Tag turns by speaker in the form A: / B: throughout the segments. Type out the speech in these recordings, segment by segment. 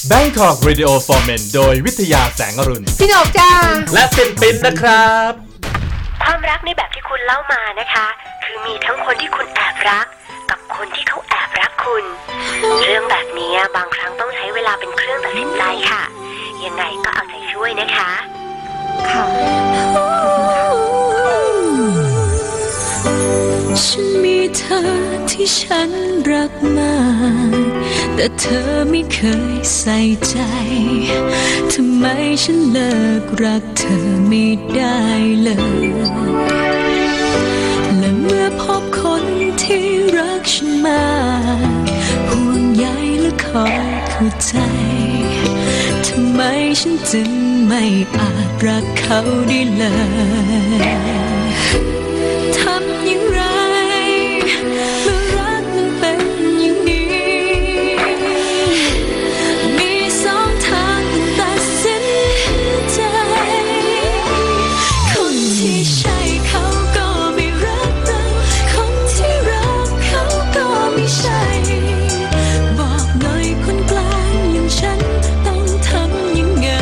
A: Bangkok Radio for Men โดยวิทยาแสงอรุณ
B: พี่หนกจ้า
A: และปิ่นนะครับ
C: ความรักในแบบที่คุณเล่ามานะคะคือมีทั้งคนที่คุณแอบรักกับคนที่เขาแอบรักคุณเรื่องแบบนี้บางครั้งต้องใช้เวลาเป็นเครื่องตัดสินใจค่ะยังไงก็เอาใจช่วยนะคะค่ะ
D: ฉันมีเธอที่ฉันรักมากแต่เธอไม่เคยใส่ใจทำไมฉันเลิกรักเธอไม่ได้เลยและเมื่อพบคนที่รักฉันมากห่วงใยและคอยเข้าใจทำไมฉันจึงไม่อาจรักเขาได้เลยทำอย่างไรเมื่อรักมันเป็นอย่างนี้มีสองทางตัดสินใจคนที่ใช่เขาก็ไม่รักเราคนที่รักเขาก็ไม่ใช่บอกหน่อยคนกลางอย่างฉันต้องทำยังไง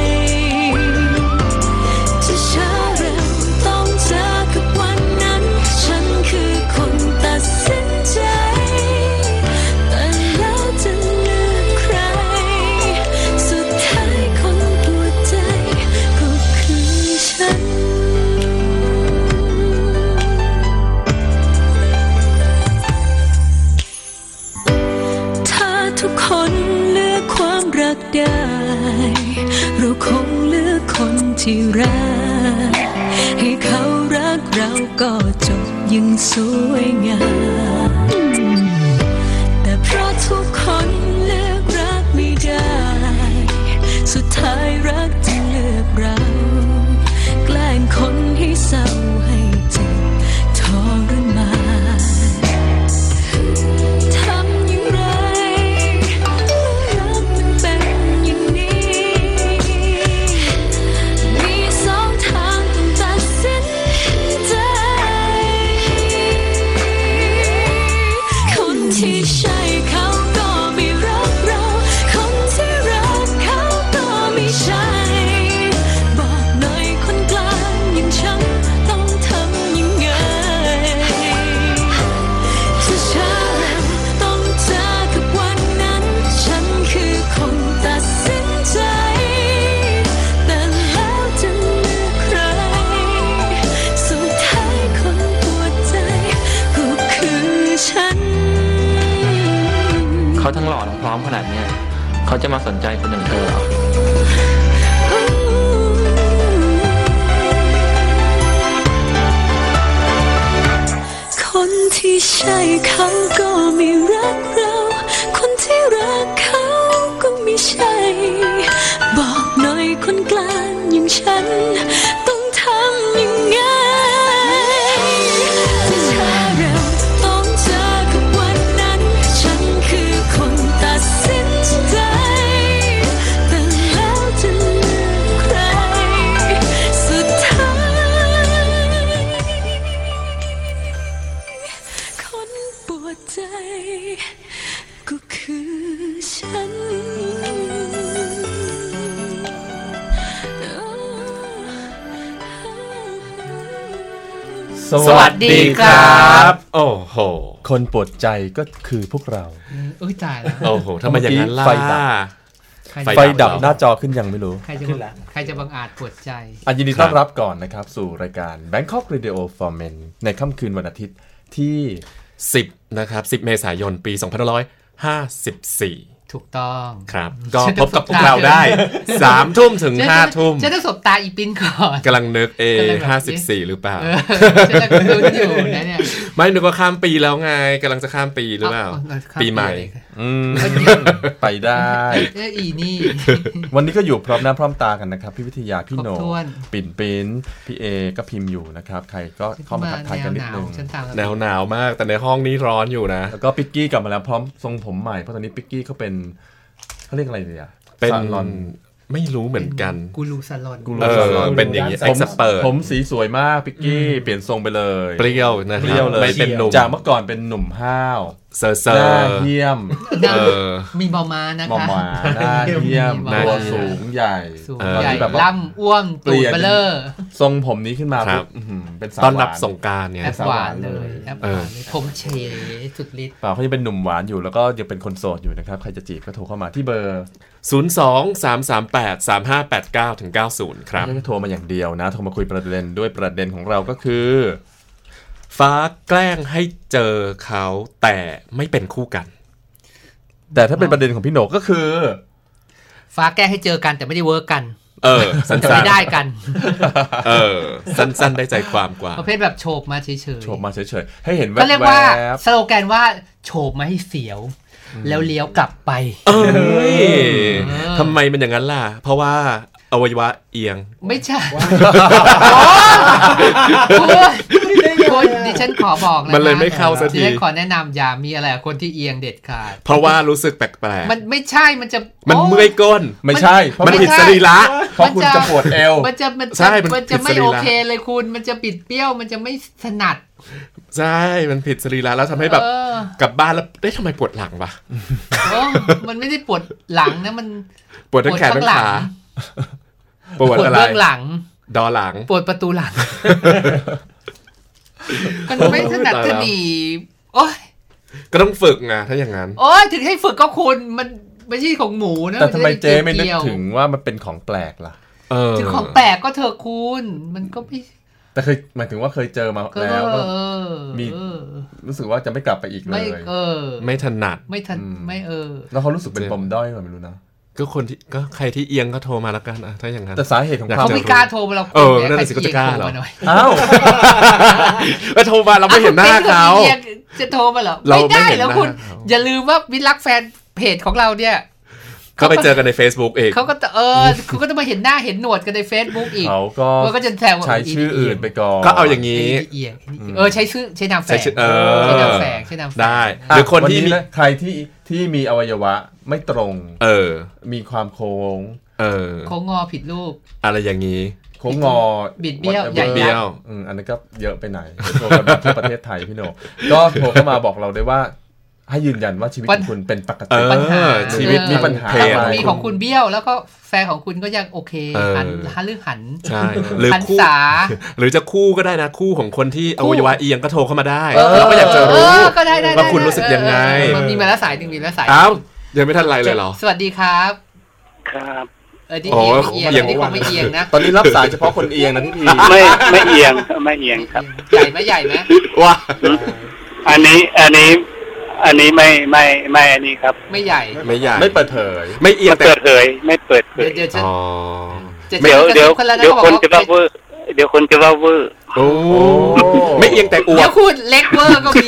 D: จะช้าเร็วต้องเจอกับวันนั้นฉันคือคนตัดสินใจแต่แล้วจะเลือกใครสุดท้ายคนปวดใจก็คือฉันถ้าทุกคนเลือกความรักได้เราคงเลือกคนที่รักให้เขารักเราก็จบยังสวยงามแต่เพราะทุกคนเลือกรักไม่ได้สุดท้ายรักจะเลือกเราแกล้งคนให้เศร้าให้เจ็บทรมานทำอย่างไรรักมันเป็นอย่างนี้มีสองทางต้องตัดสินใจคนที่ใช่เขาก็ไม่รักเราคนที่รักเขาก็ไม่ใช่บอกหน่อยคนกลางอย่างฉันต้องทำยังไงจะช้าเร็วต้องเจอกับวันนั้นฉันคือคนตัดสินใจแต่แล้วจะเลือกใครสุดท้ายคนปวดใจก็คือฉัน
E: เขาทั้งหล่อทั้งพร้อมขนาดเนี้ยเขาจะมาสนใจคนอย่างเธอเหรอ
D: คนที่ใช่เขาก็ไม่รักเราคนที่รักเขาก็ไม่ใช่บอกหน่อยคนกลางอย่างฉันต้องทำยังไงจะช้าเร็วต้องเจอกับวันนั้นฉันคือคนตัดสินใจแต่แล้วจะเลือกใครสุดท้ายคนปวดใจก็คือฉัน
A: สวัสดีครับโอ้โหคนปวดใจก็คือพวกเรา
B: ตายแล้ว
A: โอ้โหทำไมอย่างนั้นล่ะไฟดับหน้าจอขึ้นยังไม่รู้
B: ใครจะบังอาจปวดใจ
A: ยินดีต้อนรับก่อนนะครับสู่รายการ Bangkok Radio for Men ในค่ำคืนวันอาทิตย์ที่10นะครับ10เมษายนปี2554
B: ถูกต้อง
A: ครับก็พบกับพวกเราได้ 3 ทุ่มถึง 5 ทุ่ม
B: จะต้องสบตาอีปิ้นก่อน
A: กำลังนึก54หรือเปล่า
B: จะลุ้นอยู่นะเนี่ย
A: ไม่นึกว่าข้ามปีแล้วไงกำลังจะข้ามปีหรือเปล่าปีใหม่ไปได้
B: อีนี่
A: วันนี้ก็อยู่พร้อมหน้าพร้อมตากันนะครับพี่วิทยาพี่โหนปิ่นพี่เอก็พิมพ์อยู่นะครับใครก็เข้ามาทักทายกันนิดนึงหนาวมากแต่ในห้องนี้ร้อนอยู่นะแล้วก็ปิกกี้กลับมาแล้วพร้อมทรงผมใหม่เพราะตอนนี้ปิกกี้เขาเป็นเขาเรียกอะไรเนี่ยเป็นไม่รู้เหมือนกัน
B: กูรูซาลอน
A: เป็นอย่างนี้ผมสีสวยมากปิกกี้เปลี่ยนทรงไปเลยเปรี้ยวนะไม่เป็นหนุ่มจากเมื่อก่อนเป็นหนุ่มห้าว
F: เซอร์
A: หน้าเหี้ยม
B: มีบอมานะคะ
A: บอมาหน้าเหี้ยมตัวสูงใหญ่
B: แบบล่ำอ้วนตูดเบลอ
A: ทรงผมนี้ขึ้นมาเป็น
F: ตอนรับสงกรานต์เนี่ย
B: แอปหวานเลยแอปหวานผมเฉยสุดฤทธิ์
A: เขายังเป็นหนุ่มหวานอยู่แล้วก็ยังเป็นคนโสดอยู่นะครับใครจะจีบก็โทรเข้ามาที่เบอร์
F: 02-338-3589-90ครับ
A: ไม่โทรมาอย่างเดียวนะโทรมาคุยประเด็นด้วยประเด็นของเราก็คือ
F: ฟ้าแกล้งให้เจอเขาแต่ไม่เป็นคู่กัน
A: แต่ถ้าเป็นประเด็นของพี่โหนกก็คือ
B: ฟ้าแกล้งให้เจอกันแต่ไม่ได้เวิร์กกัน
F: สั้น
B: ๆไม่ได้กัน
F: สั้นๆได้ใจความกว่า
B: ประเภทแบบโฉบมาเฉยๆ
A: โฉบมาเฉยๆให้เห็นแวบๆ
B: ก็เรียกว่าสโลแกนว่าโฉบมาให้เสียวแล้วเลี้ยวกลับไป
F: ทำไมเป็นอย่างนั้นล่ะเพราะว่าอวัยวะเอียง
B: ไม่ใช่ดิฉันขอบอกนะ
F: มันเลยไม่เข้าสักที
B: ดิฉันขอแนะนำอย่ามีอะไรคนที่เอียงเด็ดขาด
F: เพราะว่ารู้สึกแปลก
B: ๆมันไม่ใช่มันจะ
F: มันเมื่อยก้น
A: ไม่ใช่
F: มันผิดสรีระ
A: เพราะคุณจะปวดเอว
B: มันจะไม่โอเคเลยคุณมันจะปิดเปี้ยวมันจะไม่ถนัด
F: ใช่มันผิดสรีระแล้วทำให้แบบกลับบ้านแล้วได้ทำไมปวดหลังวะ
B: มันไม่ได้ปวดหลังนะมัน
F: ปวดทั้งแขนทั้งขาปวดอะไร
B: เบื้องหลัง
F: ดอหลัง
B: ปวดประตูหลังมันไม่ถนัดถนีโอ๊ย
F: ก็ต้องฝึกไงถ้าอย่างนั้น
B: โอ๊ยถึงให้ฝึกก็คุณมันไม่ใช่ของหมูนะ
A: แต่ทำไมเจ๊ไม่นึกถึงว่ามันเป็นของแปลกล่ะ
B: ถึงของแปลกก็เธอคุณมันก็ไม่
A: แต่เคยหมายถึงว่าเคยเจอมาแล้วก็มีรู้สึกว่าจะไม่กลับไปอีกเลย
F: ไม่ถนัด
B: ไม่
A: แล้วเขารู้สึกเป็นปมด้อยไม่รู้นะ
F: ก็คนที่ก็ใครที่เอียงก็โทรมาแล้วกันถ้าอย่างนั้น
A: แต่สาเหตุของ
B: เขาไม่กล้าโทรมาเรา
F: นั่นสิก็จะกล้าเหรอ
A: อ้าว
F: โทรมาเราไม่เห็นหน้าเขา
B: จะโทรมาเหรอไม่ได้แล้วคุณอย่าลืมว่าวิลักแฟนเพจของเราเนี่ย
F: เขาไปเจอกันใน Facebook เอง
B: เขาก็คุณก็ต้องมาเห็นหน้าเห็นหนวดกันใน Facebook อีก
A: เขา
B: ก็จะแซว
A: ใช้ชื่ออื่นไปก่อน
F: ก็เอาอย่างนี้
B: ใช้ชื่อใช้นามแฝงใช้นามแฝงใช้นามแฝง
F: ได้หรือคนที่
A: ใครที่มีอวัยวะไม่ตรงมีความโค้ง
B: โค้งงอผิดรูป
F: อะไรอย่างนี้
A: โค้งงอ
B: บิดเบี้ยวใหญ่
F: เบี้ยว
A: อันนั้นก็เยอะไปไหนโทรกันที่ประเทศไทยพี่โหนก็โทรเข้ามาบอกเราได้ว่าให้ยืนยันว่าชีวิตของคุณเป็นปกติชีวิตมีปัญหา
B: มีของคุณเบี้ยวแล้วก็แฟนของคุณก็ยังโอเคหันเรื่องหัน
F: ใช่หรือคู่หรือจะคู่ก็ได้นะคู่ของคนที่อวัยวะเอียงก็โทรเข้ามาได้เราก็อยากจะรู้ว่าคุณรู้สึกยังไง
B: มันมีมาแล้วสายนึงมีแล้วสาย
F: อ้าวยังไม่ทันไรเลยเหรอ
B: สวัสดีครับ
G: ครับ
B: ที่เอียงที่ผมไม่เอียงนะ
A: ตอนนี้รับสายเฉพาะคนเอียงนะพี่พี
G: ไม่เอียงครับ
B: ใหญ่ไหม
F: ว้า
G: อันนี้ไม่อันนี้ครับ
B: ไม่ใหญ่
A: ไม่เปิดเผย
F: ไม่เอียง
G: เปิดเผยไม่เปิดเผยเดี๋ยวคนจะว่าเวอร์เดี๋ยวคนจะว่าเวอร์
F: โอ้ไม่เอียงแต่อวด
B: เดี๋ยวพูดเล็กเวอร์ก็มี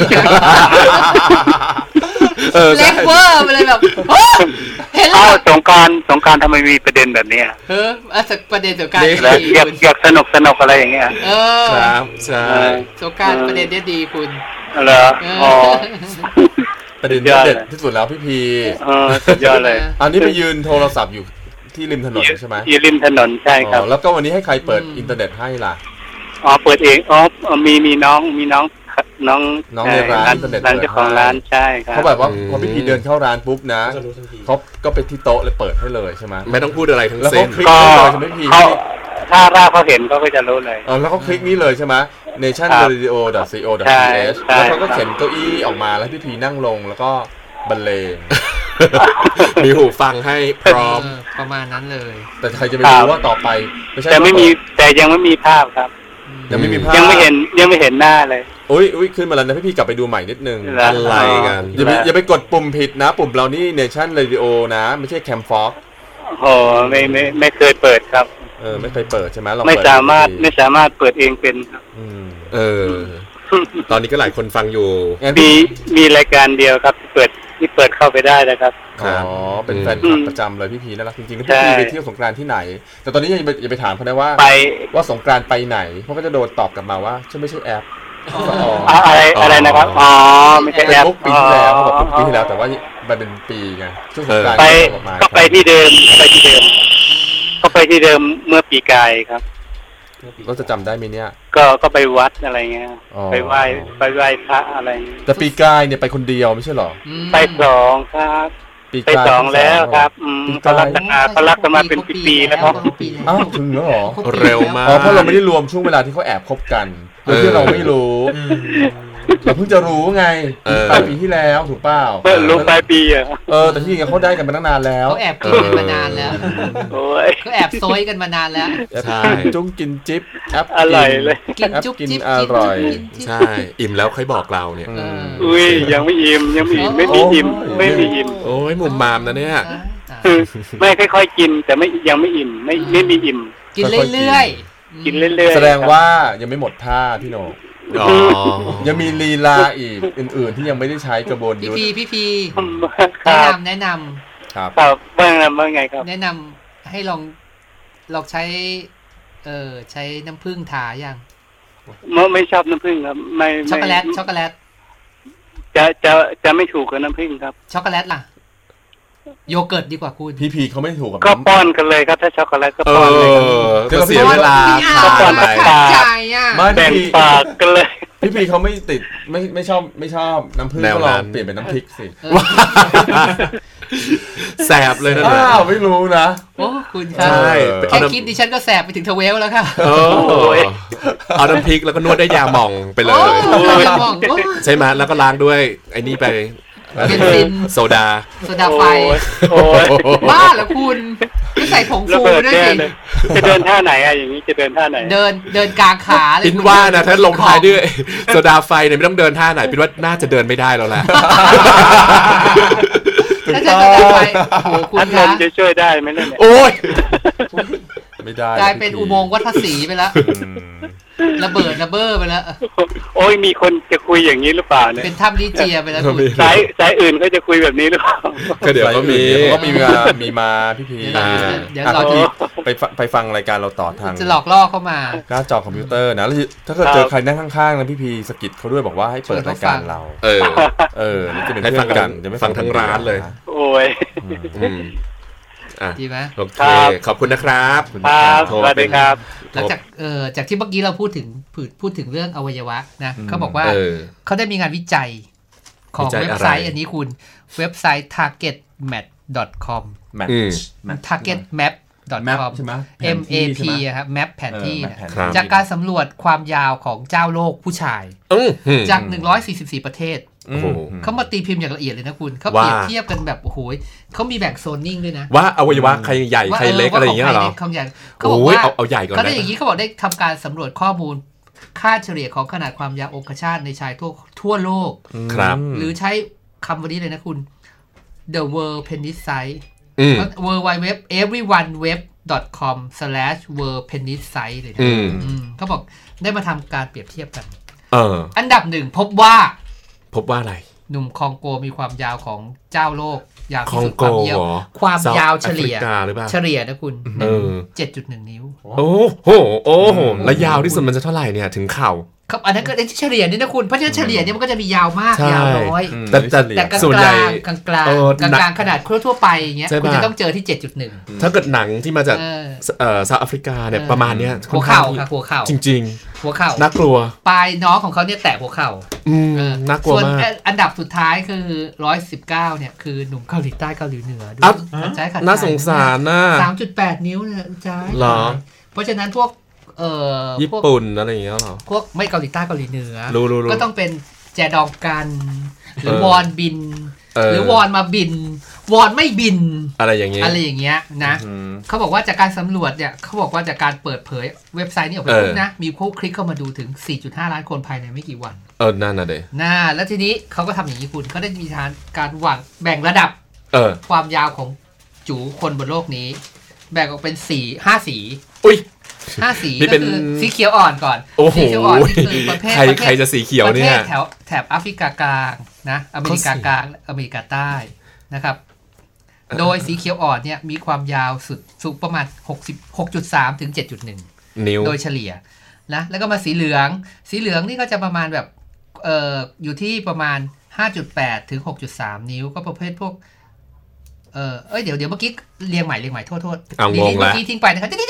B: เล็กเวอร์ไปเลยแบบ
G: เห็นแล้วสงการทำไมมีประเด็นแบบนี้
B: ประเด็นสงการ
G: อยากสนุกอะไรอย่างเงี้ย
F: ครับใช่
B: สงการประเด็นดีคุณ
G: เหรอ
A: ประเด็นเด็ดที่สุดแล้วพี่พี
G: สุดยอดเลย
A: อันนี้ไปยืนโทรศัพท์อยู่ที่ริมถนนใช่ไหม
G: อยู่ริมถนนใช่ครับ
A: แล้วก็วันนี้ให้ใครเปิดอินเทอร์เน็ตให้ล่ะ
G: เปิดเองมีน้อง
A: ในร้าน
G: เจ้าของร้านใช่ครับ
A: เขาแบบว่าพอพี่พีเดินเข้าร้านปุ๊บนะเขาก็ไปที่โต๊ะเลยเปิดให้เลยใช่ไหม
F: ไม่ต้องพูดอะไรทั้งสิ้น
G: ก็ถ้าเขาเห็นเขาก็จะรู้เลย
A: แล้วเขาคลิกนี่เลยใช่ไหม nationradio.co.th แล้วเขาก็เข็นเก้าอี้ออกมาแล้วพี่พีนั่งลงแล้วก็บรรเลง
F: มีหูฟังให้พร้อม
B: ประมาณนั้นเลย
A: แต่ใครจะไปรู้ว่าต่อไป
G: แต่ยังไม่มีภาพครับ
A: ยังไม่มีภาพ
G: ยังไม่เห็นหน้าเลย
A: อุ้ยขึ้นมาแล้วนะพี่กลับไปดูใหม่นิดนึง
F: อะไรกัน
A: อย่าไปกดปุ่มผิดนะปุ่มเรานี่ Nation Radio นะไม่ใช่ Camfox
G: โอ้ไม่เคยเปิดครับ
A: ไม่เคยเปิดใช่ไหมเรา
G: ไม่สามารถเปิดเองเป็นครับ
F: ตอนนี้ก็หลายคนฟังอยู่
G: มีรายการเดียวครับที่เปิดเข้าไปได้นะครับ
A: เป็นแฟนคลับประจำเลยพี่พีน่ารักจริงๆพี่พีไปเที่ยวสงกรานต์ที่ไหนแต่ตอนนี้อย่าไปถามเขาได้ว่าสงกรานต์ไปไหนเพราะก็จะโดนตอบกลับมาว่าฉันไม่ใช่แอป
G: อะไรนะครับไม่ใช่แอป
A: ปีที่แล้วเขาบอกปีที่แล้วแต่ว่าไปเป็นปีไงช่วงสงกรานต์
G: ก็ไปที่เดิมก็ไปที่เดิมเมื่อปีกายครับ
A: เราจะจำได้ไหมเนี่ย
G: ก็ไปวัดอะไรเงี้ยไปไหว้พระอะไร
A: แต่ปีกายเนี่ยไปคนเดียวไม่ใช่หรอ
G: ไป2ครับไป2แล้วครับเขารักกันมาเป็นปีๆแล้วครับ
A: อ้าวถึงแล้วเหรอ
F: เร็วมาก
A: เพราะเราไม่ได้รวมช่วงเวลาที่เขาแอบคบกันโดยที่เราไม่รู้เราเพิ่งจะรู้ไงปลายปีที่แล้วถูกเปล่า
G: รู้ปลายปีอ่ะ
A: แต่ที่จริงเขาได้กันมาตั้งนานแล้ว
B: เขาแอบกินกันมานานแล้วเขาแอบโซยกันมานานแล้ว
A: ใช่จุ้งกินจิ๊บแอป
G: อร่อยเลย
B: กินจุ๊บจิ๊บ
A: อร่อย
F: ใช่อิ่มแล้วค่อยบอกเราเนี่ย
G: อุ้ยยังไม่อิ่มไม่มีอิ่ม
F: โอ้ยมุมมามนะเนี่ย
G: ไม่ค่อยๆกินแต่ยังไม่อิ่มไม่มีอิ่ม
B: กินเรื่อย
G: ๆ
A: แสดงว่ายังไม่หมดท่าพี่โหนยังมีลีลาอีกอื่นๆที่ยังไม่ได้ใช้กระบวน
B: การพี่พีแนะนำ
G: ครับว่าไงครับ
B: แนะนำให้ลองใช้ใช้น้ำผึ้งทาอย่าง
G: ไม่ชอบน้ำผึ้งครับไม่
B: ช็อกโกแลต
G: จะไม่ถูกกับน้ำผึ้งครับ
B: ช็อกโกแลตล่ะโยเกิร์ตดีกว่าคุณ
A: พี่เขาไม่ถูกกับ
G: ก็ป้อนกันเลยครับถ้าช็อกโกแลตก็ป้อนเลย
F: ก็เสียเวลา
G: ก็ป้อนปากแบ่งปากกันเลย
A: พี่เขาไม่ติดไม่ชอบน้ำผึ้งก็ลองเปลี่ยนเป็นน้ำพริกสิ
F: แสบเลยนะ
A: ไม่รู้นะ
B: โอ้คุณครับแค่คิดดิฉันก็แสบไปถึงทเวลแล้วค่ะ
F: เอาน้ำพริกแล้วก็นวดได้ยาหม่องไปเลยใช่ไหมแล้วก็ล้างด้วยไอ้นี่ไป
B: เบนซิน
F: โซดา
B: ไฟบ้าเหรอคุณไม่ใส่ผงฟูด้วยสิ
G: จะเดินท่าไหนอะอย่างนี้จะเดินท่าไหน
B: เดินกลางขาเลย
F: ปินว่านะถ้าลงท้ายด้วยโซดาไฟเนี่ยไม่ต้องเดินท่าไหนปินว่าน่าจะเดินไม่ได้แล้วแหละ
B: ถ้าจะโซดาไฟโอ้คุณคะ
G: จะช่วยได้ไหมเนี่ย
F: โอ้ย
A: ไม่ได้
B: กลายเป็นอุโมงค์วัดภาษีไปแล้วระเบิดระเบ้อไปแล้ว
G: โอ้ยมีคนจะคุยอย่างนี้หรือเปล่าเนี่ย
B: เป็นถ้ำลิเจียไปแล้วคุณ
G: สายอื่นก็จะคุยแบบนี้หรือเปล่า
F: ก็เดี๋ยวก็
A: มีมาพี่พี
B: เดี๋ยวรอ
A: ไปฟังรายการเราต่อทาง
B: จะหลอกล่อเข้ามา
A: หน้าจอคอมพิวเตอร์นะแล้วถ้าเกิดเจอใครนั่งข้างๆนะพี่พีสกิดเขาด้วยบอกว่าให้เปิดรายการเรานี่จะเป็นเพื่อนกันจะไม่
F: ฟังทั้งร้านเลย
G: โอ้ย
B: ดีไหม
F: โอเคขอบคุณนะครับ
G: สวัสดีครับ
B: หลังจากที่เมื่อกี้เราพูดถึงเรื่องอวัยวะนะเขาบอกว่าเขาได้มีงานวิจัยของเว็บไซต์อันนี้คุณเว็บไซต์ targetmap.com targetmap.com
A: ใช่ไหม
B: MAP ครับ map แผนที่จากการสำรวจความยาวของเจ้าโลกผู้ชายจาก144ประเทศเขามาตีพิมพ์อย่างละเอียดเลยนะคุณเขาเปรียบเทียบกันแบบโอ้โหเขามีแบ่งโซนนิ่งด้วยนะ
F: ว่าอวัยวะใครใหญ่ใครเล็กอะไรอย่างเงี้ยหรอ
B: เขาบอกว่า
F: เอาใหญ่ก่อน
B: เขาได้อย่างนี้เขาบอกได้ทำการสำรวจข้อมูลค่าเฉลี่ยของขนาดความยาวองคชาตในชายทั่วโลกหรือใช้คำวันนี้เลยนะคุณ the world penis size www everyoneweb.com/world penis size เลยนะเขาบอกได้มาทำการเปรียบเทียบกันอันดับหนึ่งพบว่า
F: อะไร
B: หนุ่มคองโกมีความยาวของเจ้าโลกยาวที่สุดความยาวเฉลี่ยนะคุณ 7.1 นิ้ว
F: โอ้โหแล้วยาวที่สุดมันจะเท่าไหร่เนี่ยถึงเข่า
B: ครับอันนั้นก็เฉลี่ยนี่นะคุณเพราะฉะนั้นเฉลี่ยเนี่ยมันก็จะมียาวมากยาวน้อยแต่กลางขนาดทั่วไปอย่างเงี้ยคุณจะต้องเจอที่ 7.1
F: ถ้าเกิดหนังที่มาจากเซาท์แอฟริกาเนี่ยประมาณเนี้ย
B: หัวเข่าค่ะหัวเข่า
F: จริง
B: ๆหัวเข่า
F: น่ากลัว
B: ปลายน้องของเขาเนี่ยแตะหัวเข่า
F: น่ากลัวมาก
B: ส่วนอันดับสุดท้ายคือ119เนี่ยคือหนุ่มเกาหลีใต้เกาหลีเหนือ
F: น่าสงสารนะ
B: 3.8 นิ้วนะจ้าเพราะฉะนั้นพวก
F: ญี่ปุ่นอะไรอย่างเงี้ยหรอ
B: พวกไม่เกาหลีใต้เกาหลีเหนือก็ต้องเป็นแจดองกันหรือวอนบินหรือวอนมาบินวอนไม่บิน
F: อะไรอย่างเงี้
B: ยนะเขาบอกว่าจากการสำรวจเนี่ยเขาบอกว่าจากการเปิดเผยเว็บไซต์นี้ออกไปปุ๊บนะมีผู้คลิกเข้ามาดูถึง 4.5 ล้านคนภายในไม่กี่วัน
F: นั่นน่ะเด้
B: แล้วทีนี้เขาก็ทำอย่างนี้คุณเขาได้มีการวางแบ่งระดับความยาวของจูคนบนโลกนี้แบ่งออกเป็น5 สี
F: อุ้ย
B: 5 สีก็คือสีเขียวอ่อนก่อน
F: สีเขียวอ่อนนี่คือประเภทใครจะสีเขียวเนี่ย
B: แถบแอฟริกากลางนะอเมริกากลางอเมริกาใต้นะครับโดยสีเขียวอ่อนเนี่ยมีความยาวสุดประมาณ 6.3 ถึง 7.1
F: นิ้ว
B: โดยเฉลี่ยนะแล้วก็มาสีเหลืองนี่ก็จะประมาณแบบอยู่ที่ประมาณ 5.8 ถึง 6.3 นิ้วก็ประเภทพวกเดี๋ยวเมื่อกี้เรียงใหม่โทษ
F: เอางงแล้ว
B: เมื่อกี้ทิ้งไปนะครับ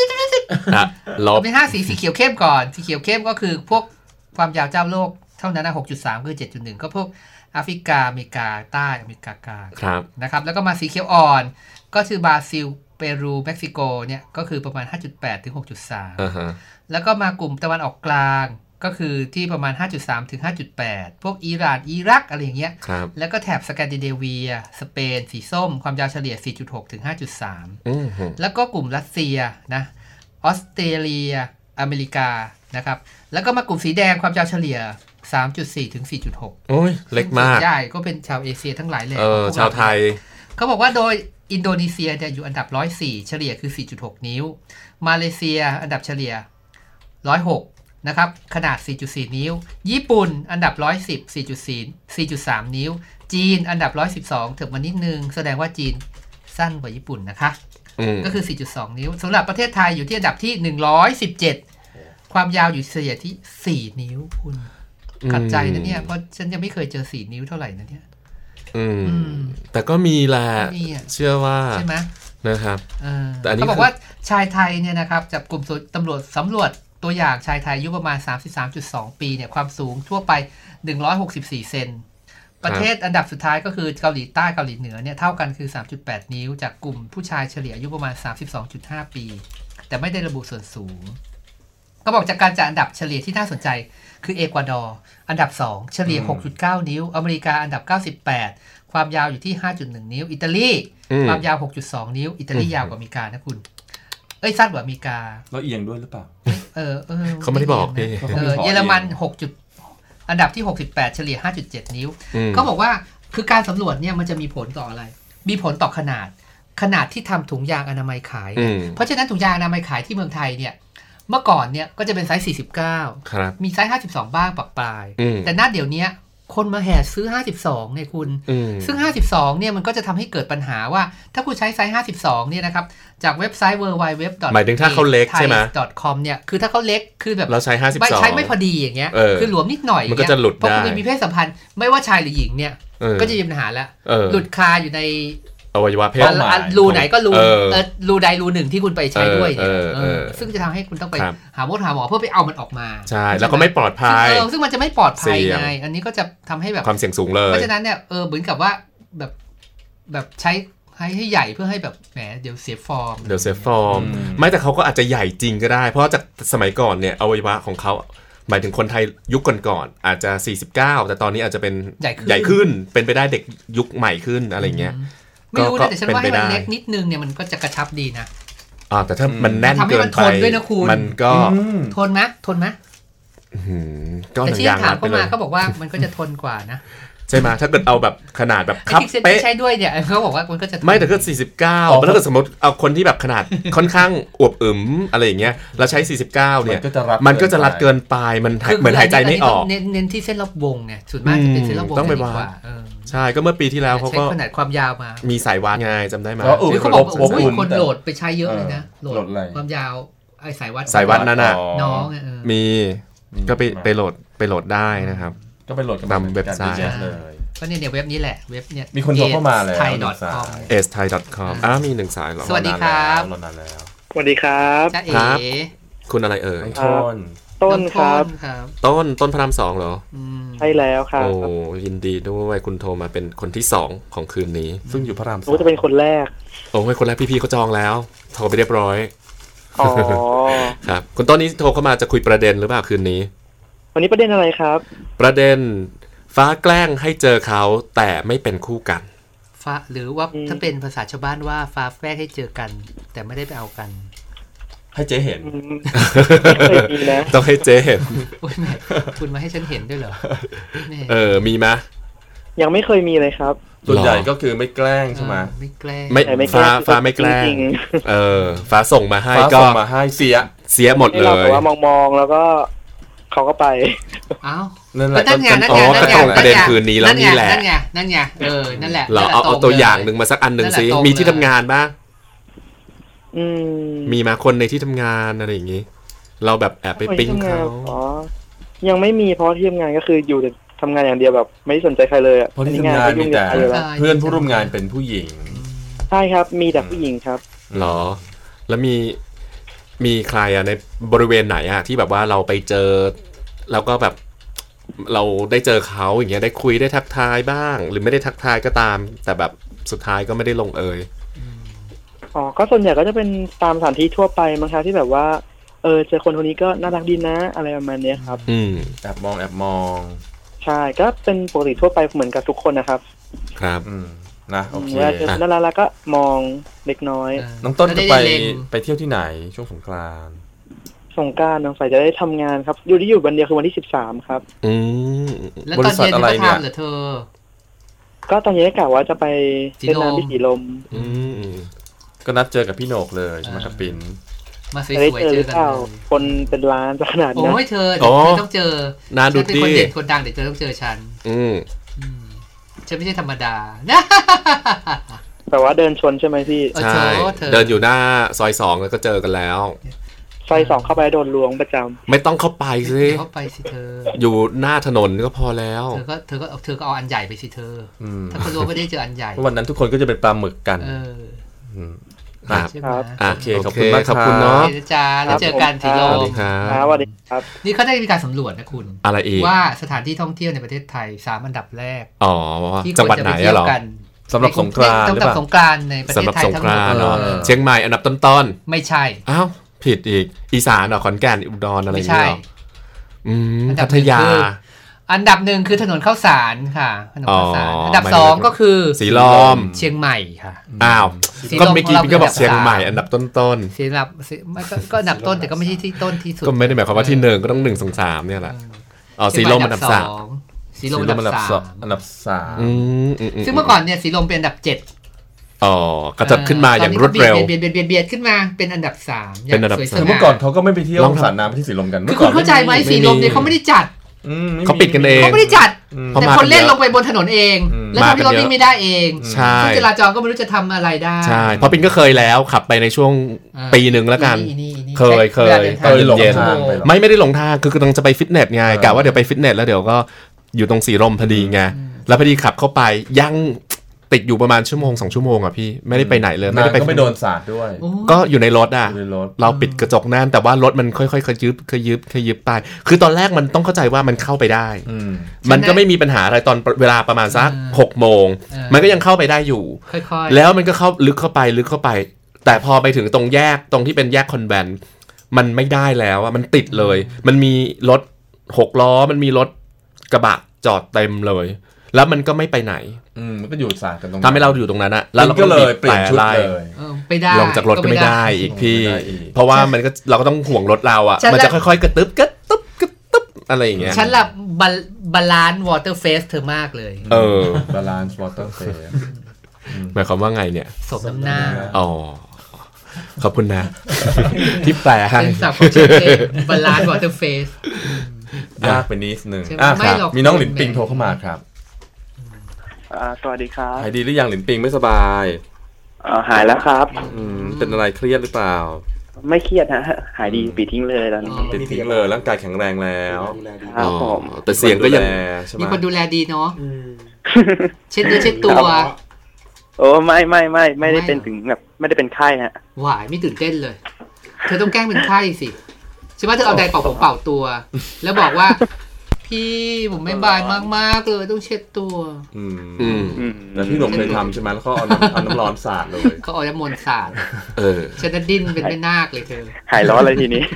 F: ลบ
B: มี5สีเขียวเข้มก่อนสีเขียวเข้มก็คือพวกความยาวเจ้าโลกเท่านั้นนะ 6.3 คือ 7.1 ก็พวกแอฟริกาอเมริกาใต้อเมริกากลางนะครับแล้วก็มาสีเขียวอ่อนก็คือบราซิลเปรูเม็กซิโกเนี่ยก็คือประมาณ 5.8 ถึง 6.3 แล้วก็มากลุ่มตะวันออกกลางก็คือที่ประมาณ 5.3 ถึง 5.8 พวกอิหร่านอิรักอะไรอย่างเงี้ยแล้วก็แถบสแกนดิเนเวียสเปนสีส้มความยาวเฉลี่ย 4.6 ถึง 5.3 แล้วก็กลุ่มรัสเซียนะออสเตรเลียอเมริกานะครับแล้วก็มากลุ่มสีแดงความยาวเฉลี่ย 3.4 ถึง 4.6
F: โอ้ยเล็กมาก
B: ใหญ่ก็เป็นชาวเอเชียทั้งหลายเลย
F: ชาวไทย
B: เขาบอกว่าโดยอินโดนีเซียเนี่ยอยู่อันดับ104เฉลี่ยคือ 4.6 นิ้วมาเลเซียอันดับเฉลี่ย106นะครับขนาด 4.4 นิ้วญี่ปุ่นอันดับ110 4.3 นิ้วจีนอันดับ112เถิบมานิดนึงแสดงว่าจีนสั้นกว่าญี่ปุ่นนะคะก็คือ 4.2 นิ้วสำหรับประเทศไทยอยู่ที่อันดับที่117ความยาวอยู่เฉลี่ยที่4นิ้วคุณขัดใจนะเนี่ยเพราะฉันยังไม่เคยเจอ4นิ้วเท่าไหร่นะเนี่ย
F: แต่ก็มีแหละเชื่อว่า
B: ใช่ไหม
F: นะครับ
B: แต่อันนี้เขาบอกว่าชายไทยเนี่ยนะครับจับกลุ่มตำรวจสำรวจตัวอย่างชายไทยอายุประมาณ 33.2 ปีเนี่ยความสูงทั่วไป164เซนประเทศอันดับสุดท้ายก็คือเกาหลีใต้เกาหลีเหนือเนี่ยเท่ากันคือ 3.8 นิ้วจากกลุ่มผู้ชายเฉลี่ยอายุประมาณ 32.5 ปีแต่ไม่ได้ระบุส่วนสูงก็บอกจากการจัดอันดับเฉลี่ยที่น่าสนใจคือเอกวาดอร์อันดับ2เฉลี่ย 6.9 นิ้วอเมริกาอันดับ98ความยาวอยู่ที่ 5.1 นิ้วอิตาลีความยาว 6.2 นิ้วอิตาลียาวกว่าอเมริกานะคุณสั้นกว่าอเมริกา
A: แล้วเอียงด้วยหรือเปล่า
F: เขาไม่ได้บอกพี่
B: เยอรมัน6อันดับที่68เฉลี่ย 5.7 นิ้วเขาบอกว่าคือการสำรวจเนี่ยมันจะมีผลต่ออะไรมีผลต่อขนาดที่ทำถุงยางอนามัยขายเพราะฉะนั้นถุงยางอนามัยขายที่เมืองไทยเนี่ยเมื่อก่อนเนี่ยก็จะเป็นไซส์49มีไซส์52บ้างปักปลายแต่ณเดี๋ยวนี้คนมาแห่ซื้อ52เนี่ยคุณซึ่ง52เนี่ยมันก็จะทำให้เกิดปัญหาว่าถ้าคุณใช้ไซส์52เนี่ยนะครับจากเว็บไซต์ www.
F: หมายถึงถ้าเขาเล็กใช่ไหม
B: .com เนี่ยคือถ้าเขาเล็กคือแบบ
F: เราใช้52
B: ใช้ไม่พอดีอย่างเงี้ยคือหลวมนิดหน่อย
F: มันก็จะหลุดได้
B: เพราะคุณมีเพศสัมพันธ์ไม่ว่าชายหรือหญิงเนี่ยก็จะมีปัญหาแล้วหลุดคาอยู่ใน
F: อวัยวะเพศ
B: รูไหนก็รูใดรูหนึ่งที่คุณไปใช้ด้วยเนี่ยซึ่งจะทำให้คุณต้องไปหาหมอเพื่อไปเอามันออกมา
F: ใช่แล้วก็ไม่ปลอดภัย
B: ซึ่งมันจะไม่ปลอดภัยไงอันนี้ก็จะทำให้แบบ
F: ความเสี่ยงสูงเลย
B: เพราะฉะนั้นเนี่ยเหมือนกับว่าแบบใช้ให้ใหญ่เพื่อให้แบบแหมเดี๋ยวเสียฟอร์ม
F: ไม่แต่เขาก็อาจจะใหญ่จริงก็ได้เพราะจากสมัยก่อนเนี่ยอวัยวะของเขาหมายถึงคนไทยยุคก่อนๆอาจจะ49แต่ตอนนี้อาจจะเป็นใหญ่ขึ้นเป็นไปได้เด็กยุคใหม่ขึ้นอะไรเงี้ย
B: ไม่รู้นะแต่ฉันว่าให้มันเล็กนิดนึงเนี่ยมันก็จะกระชับดีนะ
F: แต่ถ้ามันแน่นเกินไปมันก็
B: ทนไหมแต่ที่ถามเข้ามาเขาบอกว่ามันก็จะทนกว่านะ
F: ใช่ไหมถ้าเกิดเอาแบบขนาดแบบคับ
B: เป๊ะใช้ด้วยเนี่ยเขาบอกว่ามันก็จะ
F: ไม่แต่ก็49แล้วถ้าเกิดสมมติเอาคนที่แบบขนาดค่อนข้างอวบอึมอะไรอย่างเงี้ยแล้วใช้49เนี่ยมันก็จะรัดเกินไปมันเหมือนหายใจไม่ออก
B: เน้นที่เส้นรอบวงเนี่ยส่วนมากจะเป็นเส้นรอบวง
F: ต้องไปว่าใช่ก็เมื่อปีที่แล้วเขาก็
B: ขนาดความยาวมา
F: มีสายวัดไงจำได้ไหม
B: เขาบอกคนโหลดไปใช้เยอะเลยนะโหลดความยาวไอ้สาย
F: วัดนั่นน่ะ
B: น้อง
F: มีก็ไปโหลดได้นะครับ
A: ก็ไปโหลด
F: ตามเว็บไซต์
A: เลย
B: ก็เนี่ยเว็บนี้แหละเว็บเนี่ย
A: มีคนโทรเข้ามาแล้ว
F: thai.com มี1สายหรอ
B: สวัสดีครับ
G: สวัสดีครับ
F: ครับคุณอะไรเอ่ย
G: ต้นครับ
F: ต้นพระราม2เหรอ
G: ใช่แล้วครับ
F: โอ้ยินดีด้วยคุณโทรมาเป็นคนที่2ของคืนนี้
A: ซึ่งอยู่พระราม
G: 2จะเป็นคนแรก
F: โอ้ยคนแรกพี่ๆเขาจองแล้วโทรไปเรียบร้อยครับคุณต้นนี้โทรเข้ามาจะคุยประเด็นหรือเปล่าคืนนี้
G: วันนี้ประเด็นอะไรครับ
F: ประเด็นฟ้าแกล้งให้เจอเขาแต่ไม่เป็นคู่กัน
B: ฟ้าหรือว่าถ้าเป็นภาษาชาวบ้านว่าฟ้าแกล้งให้เจอกันแต่ไม่ได้ไปเอากัน
A: ให้เจ๊เห็น
F: ต้องให้เจ๊เห็น
B: คุณมาให้ฉันเห็นด้วยเหรอ
F: มีไหม
G: ยังไม่เคยมีเลยครับ
A: ส่วนใหญ่ก็คือไม่แกล้งใช่ไหม
B: ไม่แกล้ง
F: ฟ้าไม่แกล้งฟ้าส่งมาให้ก็
A: มาให้เ
F: สียหมดเลย
G: แต่ว่ามองแล้วก็เขาก็ไป
B: อ้าว
A: นั่นแหละ
B: นั่นไง
F: ประเด็นคืนนี้แล้วนี่แหละ
B: นั่นไงนั่นแหละ
F: เราเอาตัวอย่างนึงมาสักอันนึงสิมีที่ทำงานบ้างมีมาคนในที่ทำงานอะไรอย่างงี้เราแบบแอบไปปิ๊งเขา
G: ยังไม่มีเพราะที่ทำงานก็คืออยู่แต่ทำงานอย่างเดียวแบบไม่สนใจใครเลย
A: เพราะที่ทำงานมีแต่เพื่อนผู้ร่วมงานเป็นผู้หญิง
G: ใช่ครับมีแต่ผู้หญิงครับ
F: หรอแล้วมีมีใครในบริเวณไหนที่แบบว่าเราไปเจอแล้วก็แบบเราได้เจอเขาอย่างเงี้ยได้คุยได้ทักทายบ้างหรือไม่ได้ทักทายก็ตามแต่แบบสุดท้ายก็ไม่ได้ลงเอย
H: ก็ส่วนใหญ่ก็จะเป็นตามสถานที่ทั่วไปมั้งคะที่แบบว่าเจอคนคนนี้ก็น่ารักดีนะอะไรประมาณนี้ครับ
A: แอบมอง
H: ใช่ก็เป็นปกติทั่วไปเหมือนกับทุกคนนะครับ
F: ครับ
A: นะโอเค
H: เจอน่ารักก็มองเล็กน้อย
A: น้องต้นจะไปเที่ยวที่ไหนช่วงสงกรานต์
H: น้องฝ่ายจะได้ทำงานครับอยู่วันเดียวคือวันที่13ครับ
B: แล้วตอนเย็นก็ทำเหรอเธอ
H: ก็ตอนเย็นกะว่าจะไปเล่นน้ำที่สีลม
A: ก็นัดเจอกับพี่โหนกเลยมากับปิ่น
B: มาสวยๆเจอกัน
H: คนเป็นล้านขนาดนี้
B: โอ้ยเธอต้องเจอ
F: น่าดูดี
B: เป็นคนเด็ดคนดังเดี๋ยวเธอต้องเจอฉันฉันไม่ใช่ธรรมดา
H: แต่ว่าเดินชนใช่ไหมพี่
F: ใช่เดินอยู่หน้าซอย2แล้วก็เจอกันแล้ว
H: ซอย2เข้าไปโดนลวงประจำ
F: ไม่ต้องเข้าไปสิ
B: เข้าไปสิเธอ
F: อยู่หน้าถนนก็พอแล้ว
B: เธอก็เอาอันใหญ่ไปสิเธอถ้าคนลวงไม่ได้เจออันใหญ่
A: วันนั้นทุกคนก็จะเป็นปลาหมึกกัน
F: ครับ
A: โอเคขอบคุณมากครับคุณ
B: เนาะจ้าแล้วเจอกันสีลม
H: สวัสดีครับ
B: นี่เขาได้มีการสำรวจนะคุณ
F: อะไรอีก
B: ว่าสถานที่ท่องเที่ยวในประเทศไทย3อันดับแรก
F: จังหวัดไหนเหรอ
A: สำหรับสงกรานต์
B: สำหรับสงกรานต์ในประเทศไทยทั้งหมด
F: เชียงใหม่อันดับต้น
B: ๆไม่ใช่
F: อ้าวผิดอีกอีสานขอนแก่นอุดรอะไรอย่างเงี้ยพัทยา
B: อันดับ1คือถนนข้าวสารค่ะถนนข้าวสารอันดับ2ก็คือ
F: สีลม
B: เชียงใหม่ค่ะ
F: อ้าวก็เมื่อกี้พี่ก็บอกเชียงใหม่อันดับต้น
B: ๆสีลมก็อันดับต้นแต่ก็ไม่ใช่ที่ต้นที่สุด
F: ก็ไม่ได้หมายความว่าที่1ก็ต้อง1 2 3เนี่ยแหละสีลมอันดับ3
B: สีลมอัน
A: ดับ
B: 3ซึ่งเมื่อก่อนเนี่ยสีลมเป็นอันดับ7
F: กระจับขึ้นมาอย่างรวดเร็ว
B: เบียดขึ้นมาเป็นอันดับ3
F: เป็นอันดับ
A: 3เมื่อก่อนเขาก็ไม่ไปเที่ยวสระน้ำที่สีลมกัน
B: คือคุณเข้าใจไหมสีลมเนี่ยเขาไม่ได้จัด
F: เขาปิดกันเอง
B: เขาไม่ได้จัดแต่คนเล่นลงไปบนถนนเองแล้วทำให้รถวิ่งไม่ได้เองซึ่งจราจรก็ไม่รู้จะทำอะไรได้
F: ใช่เพราะปินก็เคยแล้วขับไปในช่วงปีนึงแล้วกันเคย
A: หลงทาง
F: ไม่ได้หลงทางคือกำลังจะไปฟิตเนสไงกะว่าเดี๋ยวไปฟิตเนสแล้วเดี๋ยวก็อยู่ตรงสีลมพอดีไงแล้วพอดีขับเข้าไปยังติดอยู่ประมาณ1-2 ชั่วโมงอ่ะพี่ไม่ได้ไปไหนเลย
A: ไม่ได้ไปก็ไม่โดนสาดด้วย
F: ก็อยู่ในรถเราปิดกระจกแน่นแต่ว่ารถมันค่อยๆขยิบไปคือตอนแรกมันต้องเข้าใจว่ามันเข้าไปได้มันก็ไม่มีปัญหาอะไรตอนเวลาประมาณสัก6 โมงมันก็ยังเข้าไปได้อยู่แล้วมันก็เข้าลึกเข้าไปแต่พอไปถึงตรงแยกตรงที่เป็นแยกคอนแวนต์มันไม่ได้แล้วมันติดเลยมันมีรถ6 ล้อมันมีรถกระบะจอดเต็มเลยแล้วมันก็ไม่ไปไหน
A: มันก็อยู่สาดกันตรง
F: นั้นทำให้เราอยู่ตรงนั้นอะ
A: แล้วเราก็เลยเปลี่ยนชุดเลย
B: ไปได้
F: ลงจากรถก็ไม่ได้อีกพี่เพราะว่ามันก็เราก็ต้องห่วงรถเราอะมันจะค่อยๆกระตึ๊บอะไรอย่างเงี้ย
B: ฉันละบาลานซ์วอเตอร์เฟสเธอมากเลย
A: บาลานซ์วอเตอร์เฟส
F: หมายความว่าไงเนี่ย
B: สมน้ำหน้า
F: ขอบคุณนะที่แปลให้
B: เป็นศัพท์ของฉันเองบาลานซ์วอเตอร์เฟส
A: ยากไปนิดนึงมีน้องหลินปิงโทรเข้ามาครับ
H: สวัสดีครับ
A: หายดีหรือยังหลินปิงไม่สบาย
H: หายแล้วครับ
A: เป็นอะไรเครียดหรือเปล่า
H: ไม่เครียดฮะหายดีปิดทิ้งเลยตอนนี้
A: ปิดทิ้งเลยร่างกายแข็งแรงแล้ว
F: แต่เสียงก็ยัง
B: มีคนดูแลดีเนาะเช็ดเนื้อเช็ดตัว
H: โอ้ไม่ได้เป็นถึงแบบไม่ได้เป็นไข้ฮะ
B: หวายไม่ตื่นเต้นเลยเธอต้องแกล้งเป็นไข้สิใช่ไหมเธอเอาไดร์เป่าตัวแล้วบอกว่าพี่ผมไม่บายมากๆเลยต้องเช็ดตัว
A: แต่พี่หนุ่มเคยทำใช่ไหมแล้วเขาเอาน้ำร้อนสาดเลย
B: เขาเอาน้ำมนต์สาดฉันจะดิ้นเป็นไม่นาคเลยเธอ
H: หายร้อนเลยทีนี้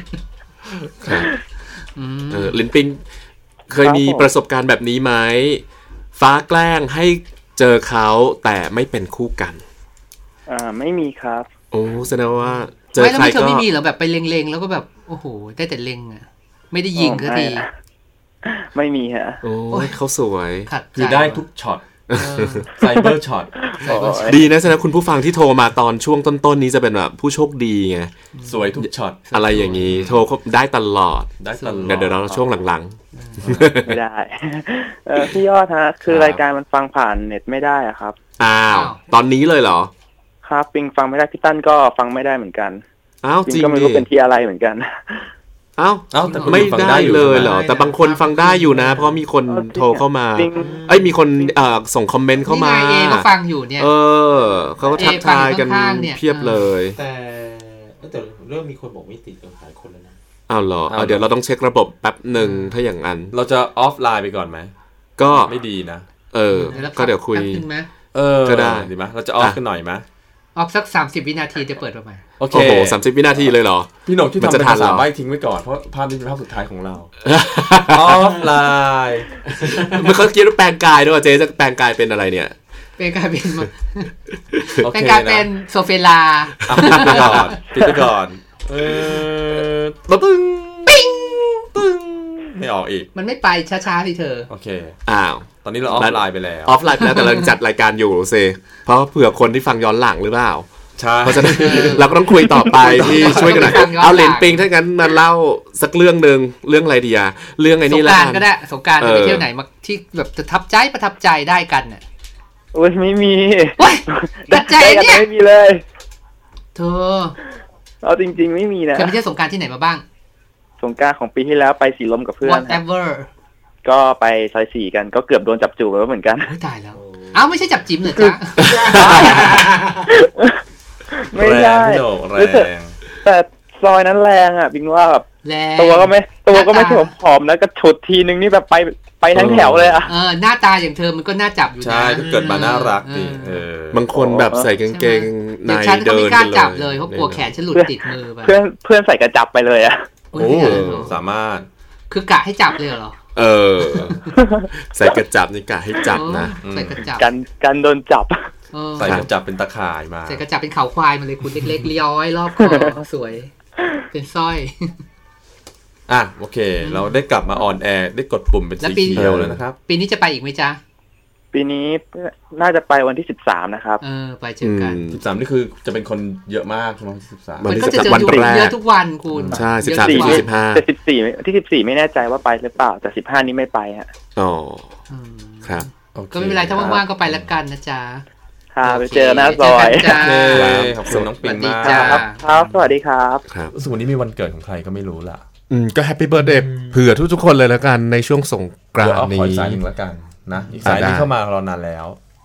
F: ลินปิงเคยมีประสบการณ์แบบนี้ไหมฟ้าแกล้งให้เจอเขาแต่ไม่เป็นคู่กัน
H: ไม่มีครับ
F: โอ้แสดงว่าเจอใครก็
B: ไม่มีเหรอแบบไปเล็งๆแล้วก็แบบโอ้โหได้แต่เล็งอ่ะไม่ได้ยิงก็ดี
H: ไม่มีฮะ
F: โอ้ยเขาสวย
A: คือได้ทุกช็อตไซเบอร์ช็อต
F: ดีนะแสดงคุณผู้ฟังที่โทรมาตอนช่วงต้นๆนี้จะเป็นแบบผู้โชคดีไง
A: สวยทุกช็อต
F: อะไรอย่างนี้โทรได้ตลอดเดี๋ยวเราช่วงหลัง
H: ๆไม่ได้พี่ยอดฮะคือรายการมันฟังผ่านเน็ตไม่ได้อะครับ
F: อ้าวตอนนี้เลยเหรอ
H: ครับปิงฟังไม่ได้พี่ตั้นก็ฟังไม่ได้เหมือนกัน
F: อ้าวจริง
H: ก็ไม่รู้เป็นที่อะไรเหมือนกัน
F: อ้าวไม่ได้เลยเหรอแต่บางคนฟังได้อยู่นะเพราะมีคนโทรเข้ามามีคนส่งคอมเมนต์เข้ามา
B: นี่ไงก็ฟังอยู่เนี่ย
F: เขาก็ทักทายกันเพียบเลย
A: แต่
I: แต่เริ่มมีคนบอกไม่ติดกันหลายคนแล้วนะ
F: อ้าวเหรอเดี๋ยวเราต้องเช็คระบบแป๊บหนึ่งถ้าอย่างนั้น
A: เราจะออฟไลน์ไปก่อนไหม
F: ก็
A: ไม่ดีนะ
F: ก็เดี๋ยวคุย
A: ก็ได้ดีไหมเราจะออฟกันหน่อยไหม
B: ออฟสัก30วินาทีจะเปิดประมาณ
F: โอเค30วินาทีเลยเหรอ
A: พี่หนกที่ทำเป็นภาษาใบ้ทิ้งไว้ก่อนเพราะภาพนี้เป็นภาพสุดท้ายของเราออฟไลน์
F: เมื่อเขาคิดว่าแปลงกายด้วยเจ๊จะแปลงกายเป็นอะไรเนี่ย
B: แปลงกายเป็นแปลงกายเป็นโซเฟลา
A: ปิดไปก่อนตึ้งปิ้งตึ้งไม่ออกอีก
B: มันไม่ไปช้าๆสิเธอ
A: โอเคตอนนี้เราออฟไลน์ไปแล้ว
F: ออฟไลน์ไปแล้วแต่เราจัดรายการอยู่เซเพราะเผื่อคนที่ฟังย้อนหลังหรือเปล่า
A: ใช่
F: เพราะฉะนั้นเราก็ต้องคุยต่อไปที่ช่วยกันหน่อยเอาเหรียญปิงถ้างั้นมาเล่าสักเรื่องนึงเรื่องอะไรดีอะเรื่องไอ้นี่
B: แล้วกันก็ได้สงกรานต์ไปเที่ยวไหนมาที่แบบประทับใจได้กันน่ะ
H: โอ้ยไม่มี
B: ประทับใจเนี่ย
H: ไม่มีเลย
B: เธอ
H: เอาจริงๆไม่มีนะ
B: เคยไปเที่ยวสงกรานต์ที่ไหนมาบ้าง
H: สงกรานต์ของปีที่แล้วไปสีลมกับเพื่อน
B: whatever
H: ก็ไปซอย4กันก็เกือบโดนจับจูบแล้วเหมือนกัน
B: ตายแล้วไม่ใช่จับจิ้มเหรอจ๊ะ
H: ไม่ใช่แต่ซอยนั้นแรงอ่ะบิงว่าแบบตัวก็ไม่ผอมแล้วก็ฉุดทีนึงนี่แบบไปทั้งแถวเลยอ่ะ
B: หน้าตาอย่างเธอมันก็น่าจับอยู่นะ
A: ใช่เกิดมาน่ารักดิ
F: บางคนแบบใส่กางเกงใน
B: เดินไม่กล้าจับเลยเพราะกลัวแขนฉันหลุดติดมือไป
H: เพื่อนใส่กระจับไปเลยอ่ะ
A: โอ้สามารถ
B: คือกะให้จับเลยเหรอ
F: ใส่กระจับนี่กะให้จับนะ
B: ใส่กระจับ
H: กันโดนจับ
A: ใส่กระจับเป็นตะข่ายมา
B: ใส่กระจับเป็นเขาควายมาเลยคุณเล็กๆเลี้อยรอบคอสวยเป็นสร้อย
A: โอเคเราได้กลับมาออนแอร์ได้กดปุ่มเป็นสีเขียวแล้วนะครับ
B: ปีนี้จะไปอีกไหมจ๊ะ
H: ปีนี้น่าจะไปวันที่13นะครับ
B: ไปเจอกัน
A: 13นี่คือจะเป็นคนเยอะมากใช่ไหม13
B: มันก็จะเจอเยอะทุกวันคุณ
F: ใช่13-15
H: แต่14ที่14ไม่แน่ใจว่าไปหรือเปล่าแต่15นี้ไม่ไปฮะ
F: ครับ
B: ก็ไม่เป็นไรถ้าว่างๆก็ไปละกันนะจ๊ะ
H: ไปเจอหน้าซอย
A: ขอบคุณน้องปิ่นมาก
H: ครับสวัสดีครับ
A: รู้สึกวันนี้มีวันเกิดของใครก็ไม่รู้ล่ะ
F: ก็แฮปปี้เบิร์ธเดย์เผื่อทุกๆคนเลยแล้วกันในช่วงสงกรานต์นี้
A: ขอสายหนึ่งแล้วกันนะอีกสายที่เข้ามารอนานแล้ว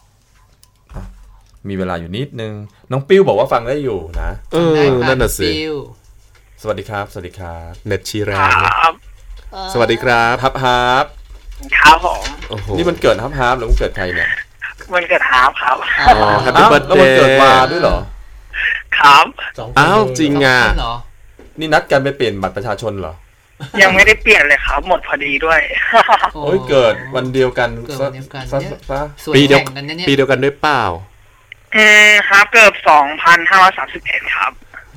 A: มีเวลาอยู่นิดนึงน้องปิ้วบอกว่าฟังได้อยู่นะ
F: นั่นน่ะสิ
A: สวัสดีครับสวัสดีครับ
F: เน็ตชีแรงสวัสดีครับ
A: ฮับ
J: ครับผม
A: นี่มันเกิดฮับหรือมันเกิดใครเนี่ย
J: มันเกิดฮับครับ
A: แฮปปี้เบิร์ธเดย์แล้วมันเกิดวาด้วยเหรอ
J: ครับ
F: จริงอ่ะ
A: นี่นัดกันไปเปลี่ยนบัตรประชาชนเหรอ
J: ยังไม่ได้เปลี่ยนเลยครับหมดพอดีด้วย
A: โอ้ยเกิดวันเดียวกัน
F: ปีเดียวกันด้วยเปล่า
J: ครับเกิด2531ครับ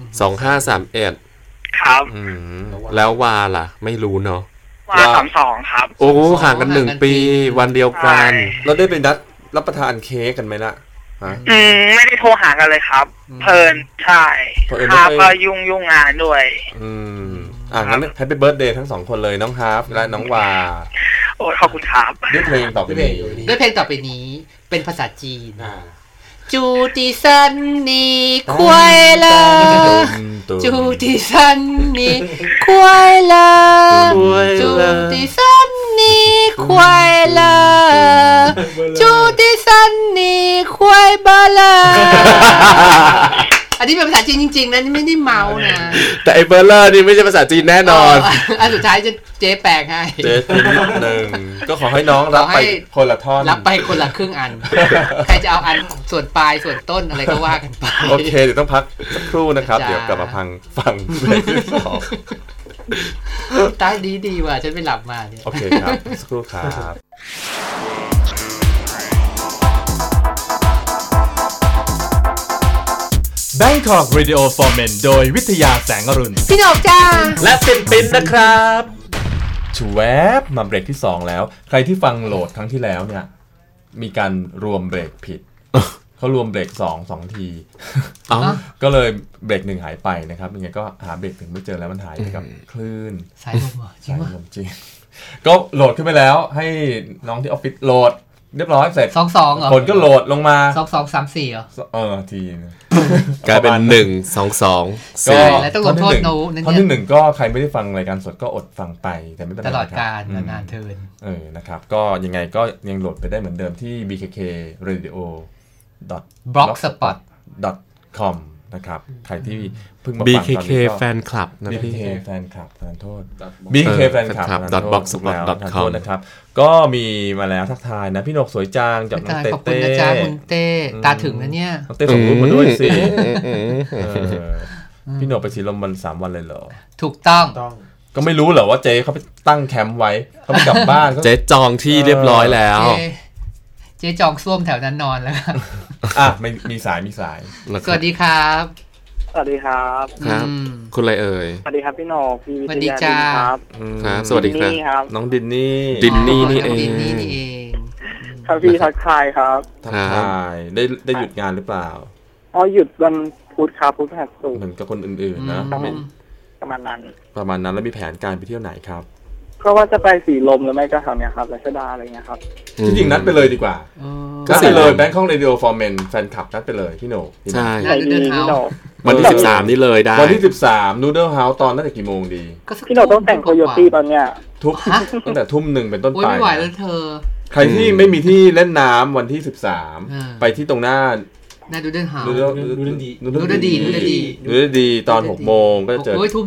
F: 2531
J: ครับ
F: แล้ววาล่ะไม่รู้เนาะ
J: วา32ครับ
F: โอ้ห่างกัน1ปีวันเดียวกัน
A: เราได้ไปนัดรับประทานเค้กกันไหมล่ะ
J: ไม่ได้โทรหากันเลยครับเพลินใช่ครับก็ยุ่งงานด้วย
A: งั้นแฮปปี้เบิร์ธเดย์ทั้ง2คนเลยน้องฮาร์ฟและน้องวา
J: โอ้ขอบคุณครับ
A: ด้วยเพลงต่อไปนี้
B: เป็นภาษาจีนจูติซันนี่ควายละจูติซันนี่ควายละจูติซันนี่ควายละจูติซันนี่ควายบาลาอันนี้เป็นภาษาจีนจริงๆนะนี่ไม่ได้เมานะ
F: แต่ไอ้เบอร์เลอร์นี่ไม่ใช่ภาษาจีนแน่นอน
B: อันสุดท้ายเจ๊แปลงให้
A: เจ๊ทีนิดนึงก็ขอให้น้องรับไปคนละท่อน
B: รับไปคนละครึ่งอันใครจะเอาอันส่วนปลายส่วนต้นอะไรก็ว่ากันไป
A: โอเคเดี๋ยวต้องพักสักครู่นะครับเดี๋ยวกลับมาฟังเพลงที่
B: 2ตาดีว่ะฉันไปหลับมาเนี่ย
A: โอเคครับสักครู่ครับ
K: Bangkok Radio for Men โดยวิทยาแสงอรุณ
B: พี่หนกจ้า
F: และปิ่นนะครับ
A: ชูแวบมาเบรกที่2แล้วใครที่ฟังโหลดครั้งที่แล้วเนี่ยมีการรวมเบรกผิดเขารวมเบรก2ทีก็เลยเบรก1หายไปนะครับยังไงก็หาเบรก1ไม่เจอแล้วมันหายไปกับคลื่น
B: สายลมจริงมั้ย
A: จริงก็โหลดขึ้นไปแล้วให้น้องที่ออฟฟิศโหลดเรียบร้อยเสร็จ
B: 22เหรอ
A: คนก็โหลดลงมา
B: 2234เหรอ
A: ที
F: กลายเป็น122
B: ก็แล้วต้องลงโทษโน้ต
A: ท่อนที่1ก็ใครไม่ได้ฟังรายการสดก็อดฟังไปแต่ไม่เป็นไร
B: ตลอดกาลนานๆเทิน
A: นะครับก็ยังไงก็ยังโหลดไปได้เหมือนเดิมที่ bkkradio.blogspot.com นะครับใครที่เพิ่งมาฟังตอนนี้ก็
F: BKK แฟนคลับนะ
A: BKK แฟนคลับขอโทษ BKK แฟนคลับ.blogspot.com นะครับก็มีมาแล้วทักทายนะพี่นกสวยจางจากน้องเต้
B: ขอบคุณนะจ๊ะคุณเต้ตาถึงนะเนี่ย
A: น้องเต้ส่งรูปมาด้วยสิพี่นกไปสีลมวัน3 วันเลยเหรอ
B: ถูกต้อง
A: ก็ไม่รู้เหรอว่าเจ๊เขาไปตั้งแคมป์ไว้เขาไปกลับบ้าน
F: เจ๊จองที่เรียบร้อยแล้ว
B: เจ๊จองส้วมแถวนั้นนอนแล้วครับ
A: ไม่มีสาย
B: สวัสดีครับ
H: สวัสดีครับ
F: ครับคุณอะไรเอ่ย
H: สวัสดีครับพี่นกพี่
B: วิทยา
H: ครับ
F: สวัสดีครับ
A: น้องดินนี่
F: นี่เอง
H: ครับพี่ทักทายครับ
A: ทักทายได้หยุดงานหรือเปล่า
H: หยุดวันพุธครับพุธพฤหัสศุกร์
A: เหมือนกับคนอื่นๆนะ
H: ประมาณนั้น
A: แล้วมีแผนการไปเที่ยวไหนครับ
H: ก็ว่าจะไปสีลมหรือไม่ก็แถวเนี้ยครับรัชดาอะไรเงี้ยครับ
A: จริงๆนัดไปเลยดีกว่านัดไปเลยแบงค์ของ Radio for Men แฟนคลับนัดไปเลยพี่โหน่
F: ใช่
B: วัน
F: ที่13นี่เลยได้
A: วันที่13 Noodle House ตอนตั้งแต่กี่โมงดี
H: พี่โหน่ต้องแต่งโคโยตี้ตอนเนี้ย
A: ตั้งแต่ทุ่ม 1เป็นต้นไป
B: ไม่ไหวแล้วเธอ
A: ใครที่ไม่มีที่เล่นน้ำวันที่13ไปที่ตรงหน้า
B: ดูเดินหา
A: ดูดีตอน6 โมงก็จะเจอ
B: ทุ่ม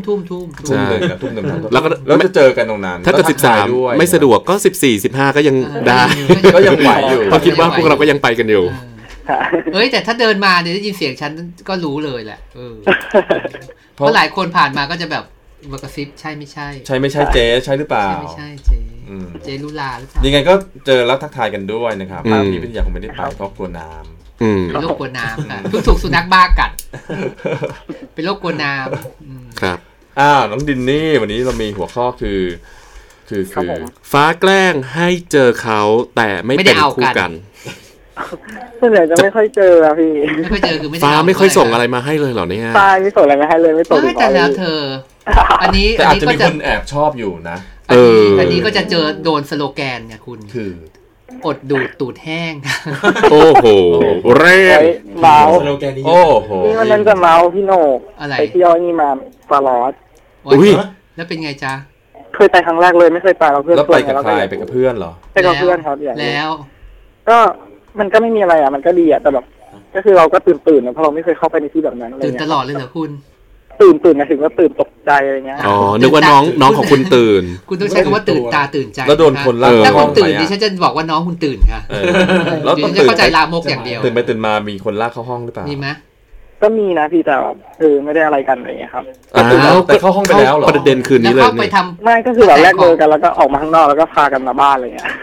A: แล้วจะเจอกันตรงนั้น
F: ถ้าเกิด13ไม่สะดวกก็14 15ก็ยังได้
A: ก็ยังไหวอยู่
F: เพราะคิดว่าพวกเราก็ยังไปกันอยู่
B: แต่ถ้าเดินมาเดี๋ยวได้ยินเสียงฉันก็รู้เลยแหละเพราะหลายคนผ่านมาก็จะแบบมากระซิบใช่ไม่ใช่
A: เจ๊ใช่หรือเปล่า
B: ไม่ใช่เจ๊ลุลาหรือเปล่า
A: ยังไงก็เจอแล้วทักทายกันด้วยนะครับพี่วิทยาคงไม่ได้ไปเพราะกลัวน้ำ
B: เป็นโรคกลัวน้ำค่ะทุกถูกสุนัขบ้ากัดเป็นโรคกลัวน้
F: ำครับ
A: น้องดินนี่วันนี้เรามีหัวข้อคือ
F: ฟ้าแกล้งให้เจอเขาแต่ไม่เป็นคู่กัน
H: ส่วนใหญ่จะไม่ค่อยเจออะพี่
B: ไม่ค่อยเจอคือไม่
F: ฟ้าไม่ค่อยส่งอะไรมาให้เลยเหรอเนี่ย
H: ฟ้าไม่ส่งอะไรมาให้เลยไม่ส่ง
B: แต่แล้วเธออันนี้
A: อาจจะมีคนแอบชอบอยู่นะ
B: อันนี้ก็จะเจอโดนสโลแกนเนี่ยคุณ
A: คือ
B: อดดูดตูดแห้ง
F: โอ้โหเร่
H: เมา
A: สโลแกนนี้
H: นี่มันจะเมาพี่โหนกไปเที่ยวนี่มาฟาลอส
B: แล้วเป็นไงจ๊ะ
H: เคยไปครั้งแรกเลยไม่เคยไปเราเพื่อน
A: แล้วไปกับใครไปกับเพื่อนเหรอ
H: ไปกับเพื่อนครับ
B: แล้ว
H: ก็มันก็ไม่มีอะไรมันก็ดีแต่แบบก็คือเราก็ตื่นนะเพราะเราไม่เคยเข้าไปในที่แบบนั้น
B: ตื่นตลอดเลยเหรอคุณ
H: ตื่นนะถึงว่าตื่นตกใจอะไรเงี้ย
F: นึกว่าน้องของคุณตื่น
B: คุณต้องใช้คำว่าตื่นตาตื่นใจ
A: แล้วโดนคนลาก
B: ถ้าคุณตื่นดิฉันจะบอกว่าน้องคุณตื่นค่ะแล้วต้องเข้าใจลามกอย่างเดียว
A: ตื่นไปตื่นมามีคนลากเข้าห้องหรือเปล่า
B: มีไหม
H: ก็มีนะพี่แต่ไม่ได้อะไรกันอะไรเงี้ยครับ
A: แต่เข้าห้องไปแล้วเหรอ
F: ประเด็นคืนนี้เลย
H: ไม่ก็คือแบบแรกเจอกันแล้วก็ออกมาข้างนอกแล้วก็พากันมาบ้านอะไรเงี้ย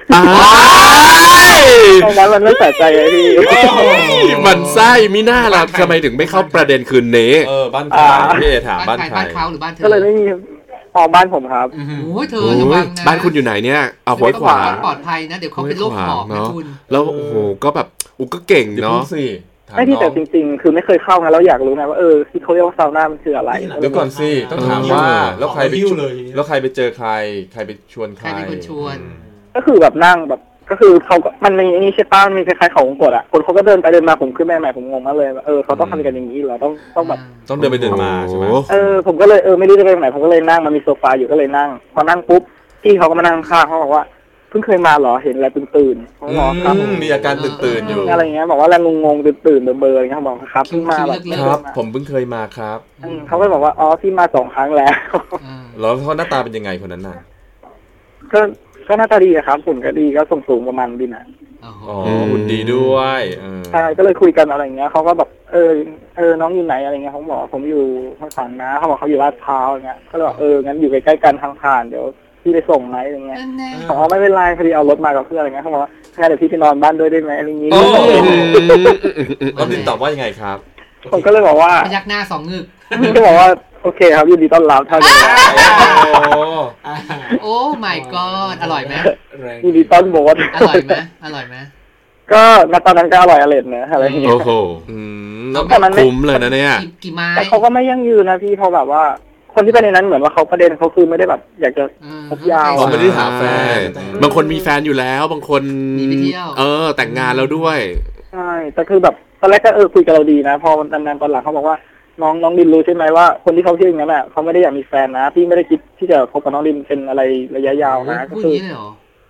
H: ตรงนั้นมันไม่ใส่ใจเลยพี่
F: มันไส้มิน่าล่ะทำไมถึงไม่เข้าประเด็นคืนนี้
A: บ้านใครพี่ถามบ้านใคร
B: บ้านเขาหรือบ้านเธอ
H: ก็เลยไม่มีบ้านผมครับ
B: โอ้ยเธอระวังนะ
F: บ้านคุณอยู่ไหนเนี่ยเอาไว้ขวา
B: ปลอดภัยนะเดี๋ยวเขาเป็นโรคหอบนะคุณ
F: แล้วโอ้โหก็แบบก็เก่งเนาะ
H: ไม่ที่แต่จริงๆคือไม่เคยเข้าไงแล้วอยากรู้ไงว่าที่เขาเรียกว่าซาวน่ามันคืออะไร
A: เดี๋ยวก่อนสิต้องถามว่าแล้วใครไปเจอใครไปชวนใคร
B: เป็นคนชวน
H: ก็คือแบบนั่งแบบก็คือเขามันมีนี่ใช่ป้ามีคล้ายๆเขาวงกตอ่ะคนเขาก็เดินไปเดินมาผมขึ้นแม่ใหม่ผมงงมากเลยเขาต้องทำกันอย่างนี้เหรอต้องแบบ
A: ต้องเดินไปเดินมาใช่ไหม
H: ผมก็เลยไม่รู้จะไปไหนผมก็เลยนั่งมันมีโซฟาอยู่ก็เลยนั่งพอนั่งปุ๊บพี่เขาก็มานั่งข้างเขาบอกว่าเพิ่งเคยมาเหรอเห็นอะไรตื่นเขาบอกครับ
A: มีอาการตื่นอยู่
H: อะไรเงี้ยบอกว่าแรงงงตื่นเบอร์อะไรเงี้ยบอกครับเพิ่งมา
A: ครับผมเพิ่งเคยมาครับ
H: เขาก็บอกว่าพี่มา2 ครั้งแล้ว
A: แล้วเขาหน้าตาเป็นยังไงคนนั้นน่ะ
H: ก็หน้าตาดีครับหุ่นก็ดีก็สูงประมาณดินอ่ะ
A: หุ่นดีด้วย
H: ใช่ก็เลยคุยกันอะไรเงี้ยเขาก็แบบน้องอยู่ไหนอะไรเงี้ยเขาบอกผมอยู่ห้วยขวางนะเขาบอกเขาอยู่ลาดพร้าวอะไรเงี้ยก็เลยบอกงั้นอยู่ใกล้ๆกันทางผ่านเดี๋ยวพี่ไปส่งไหมอะไรเงี้ยไม่เป็นไรพอดีเอารถมากับเพื่อนอะไรเงี้ยเขาบอกว่างั้นเดี๋ยวพี่ไปนอนบ้านด้วยได้ไหมอะไรเงี้ย
A: แล้วดินตอบว่ายังไงครับ
H: ผมก็เลยบอกว่า
B: พยักหน้า2 งึก
H: ก็บอกว่าโอเคครับยินดีต้อนรับท่าน
B: โอ้ my god อร่อยไหม
H: ยินดีต้อนรับ
B: อร่อยไหม
H: ก็ณตอนนั้นก็อร่อยอร่อยนะอะไรอย่างเงี้ย
F: โอ้โหแต่มันคุ้มเลยนะเนี่ย
B: กี่ไม้
H: แต่เขาก็ไม่ยั่งยืนนะพี่เขาแบบว่าคนที่ไปในนั้นเหมือนว่าเขาประเด็นเขาคือไม่ได้แบบอยากจะพบยาว
A: ไม่ได้หาแฟน
F: บางคนมีแฟนอยู่แล้วบางคนแต่งงานแล้วด้วย
H: ใช่แต่คือแบบตอนแรกก็คุยกับเราดีนะพอวันนั้นตอนหลังเขาบอกว่าน้องดินรู้ใช่ไหมว่าคนที่เขาเชื่ออย่างนั้นอ่ะเขาไม่ได้อยากมีแฟนนะพี่ไม่ได้คิดที่จะคบกับน้องดินเป็นอะไรระยะยาวนะก็คือใ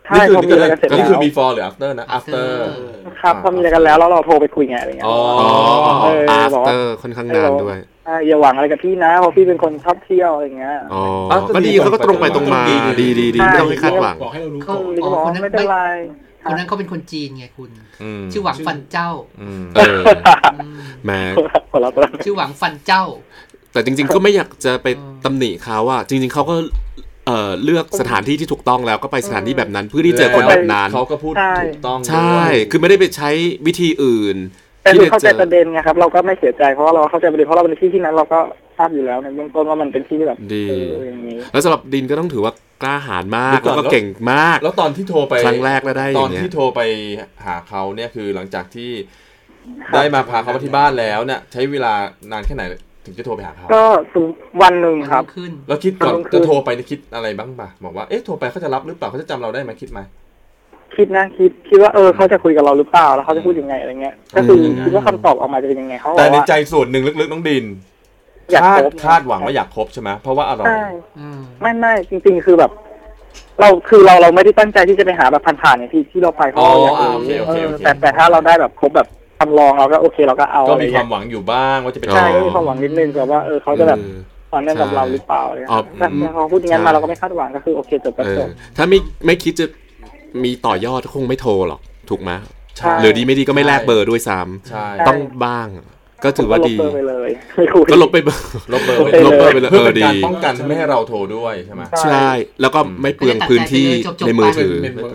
H: ใช่พอมีอะไรกันเสร็จแล้ว
A: นี่คือ before หรือ after นะ after
H: ครับพอมีอะไรกันแล้วเราโทรไปคุยไงอะไรเงี้ย
F: after ค่อนข้างนานด้วย
H: อย่าหวังอะไรกับพี่นะเพราะพี่เป็นคนชอบเที่ยวอะไรเงี้ย
F: ก็ดีเขาก็ตรงไปตรงมาดีไม่ต้องให้คาดหวัง
I: บอกให้เรารู้
H: เขาบอกไม่เป็นไร
B: คนนั้นเขาเป็นคนจีนไงคุณชื่อหวังฟันเจ้า
F: แหม
B: ชื่อหวังฟันเจ้า
F: แต่จริงๆก็ไม่อยากจะไปตำหนิเขาว่าจริงๆเขาก็เลือกสถานที่ที่ถูกต้องแล้วก็ไปสถานที่แบบนั้นเพื่อที่เจอคนแบบนั้น
A: เขาก็พูดถูกต้อง
F: ใช่คือไม่ได้ไปใช้วิธีอื่น
H: แต่เข้าใจประเด็นไงครับเราก็ไม่เสียใจเพราะว่าเราเข้าใจประเด็นเพราะเราเป็นที่นั้นเราก็ทราบอยู่แล้วในเบื้องต้นว่ามันเป็นที่แบบ
F: ดีแล้วสำหรับดินก็ต้องถือว่ากล้าหาญมากแล้วก็เก่งมาก
A: แล้วตอนที่โทรไป
F: ครั้งแรกแล้วได้
A: ตอนที่โทรไปหาเขาเนี่ยคือหลังจากที่ได้มาพาเขามาที่บ้านแล้วเนี่ยใช้เวลานานแค่ไหนถึงจะโทรไปหาเขา
H: ก็วันนึงครับ
A: แล้วคิดก่อนจะโทรไปคิดอะไรบ้างป่ะบอกว่าโทรไปเขาจะรับหรือเปล่าเขาจะจำเราได้ไหมคิดไหม
H: คิดนะคิดว่าเขาจะคุยกับเราหรือเปล่าแล้วเขาจะพูดยังไงอะไรเงี้ยก็คือคิดว่าคำตอบออกมาจะเป็นยังไงเขา
A: แต่ในใจส่วนหนึ่งลึกๆน้องดินคาดหวังว่าอยากคบใช่ไหมเพราะว่าอะไร
H: ไม่จริงๆคือแบบเราไม่ได้ตั้งใจที่จะไปหาแบบผ่านๆอย่างที่เราไปเพราะเราอยากแต่ถ้าเราได้แบบคบแบบทำลองเราก็โอเคเราก็เอา
A: ก็มีความหวังอยู่บ้างว่าจะเป็น
H: ใช่ก็มีความหวังนิดนึงแต่ว่าเขาจะแบบตอนนั้นกับเราหรือเปล่าถ้าเขาพูดอย่างนั้นมาเราก็ไม่คาดหวังก็คือโอเคจบก็จบ
F: ถ้าไม่คิดจะมีต่อยอดคงไม่โทรหรอกถูกไหมหรือดีไม่ดีก็ไม่แลกเบอร์ด้วยซ้ำต้องบ้างก็ถือว่าดีก็ลบไปเบอร์ไปเลยดี
A: ป้องกันไม่ให้เราโทรด้วยใช่ไหม
F: ใช่แล้วก็ไม่เปลืองพื้นที่ในมือถือ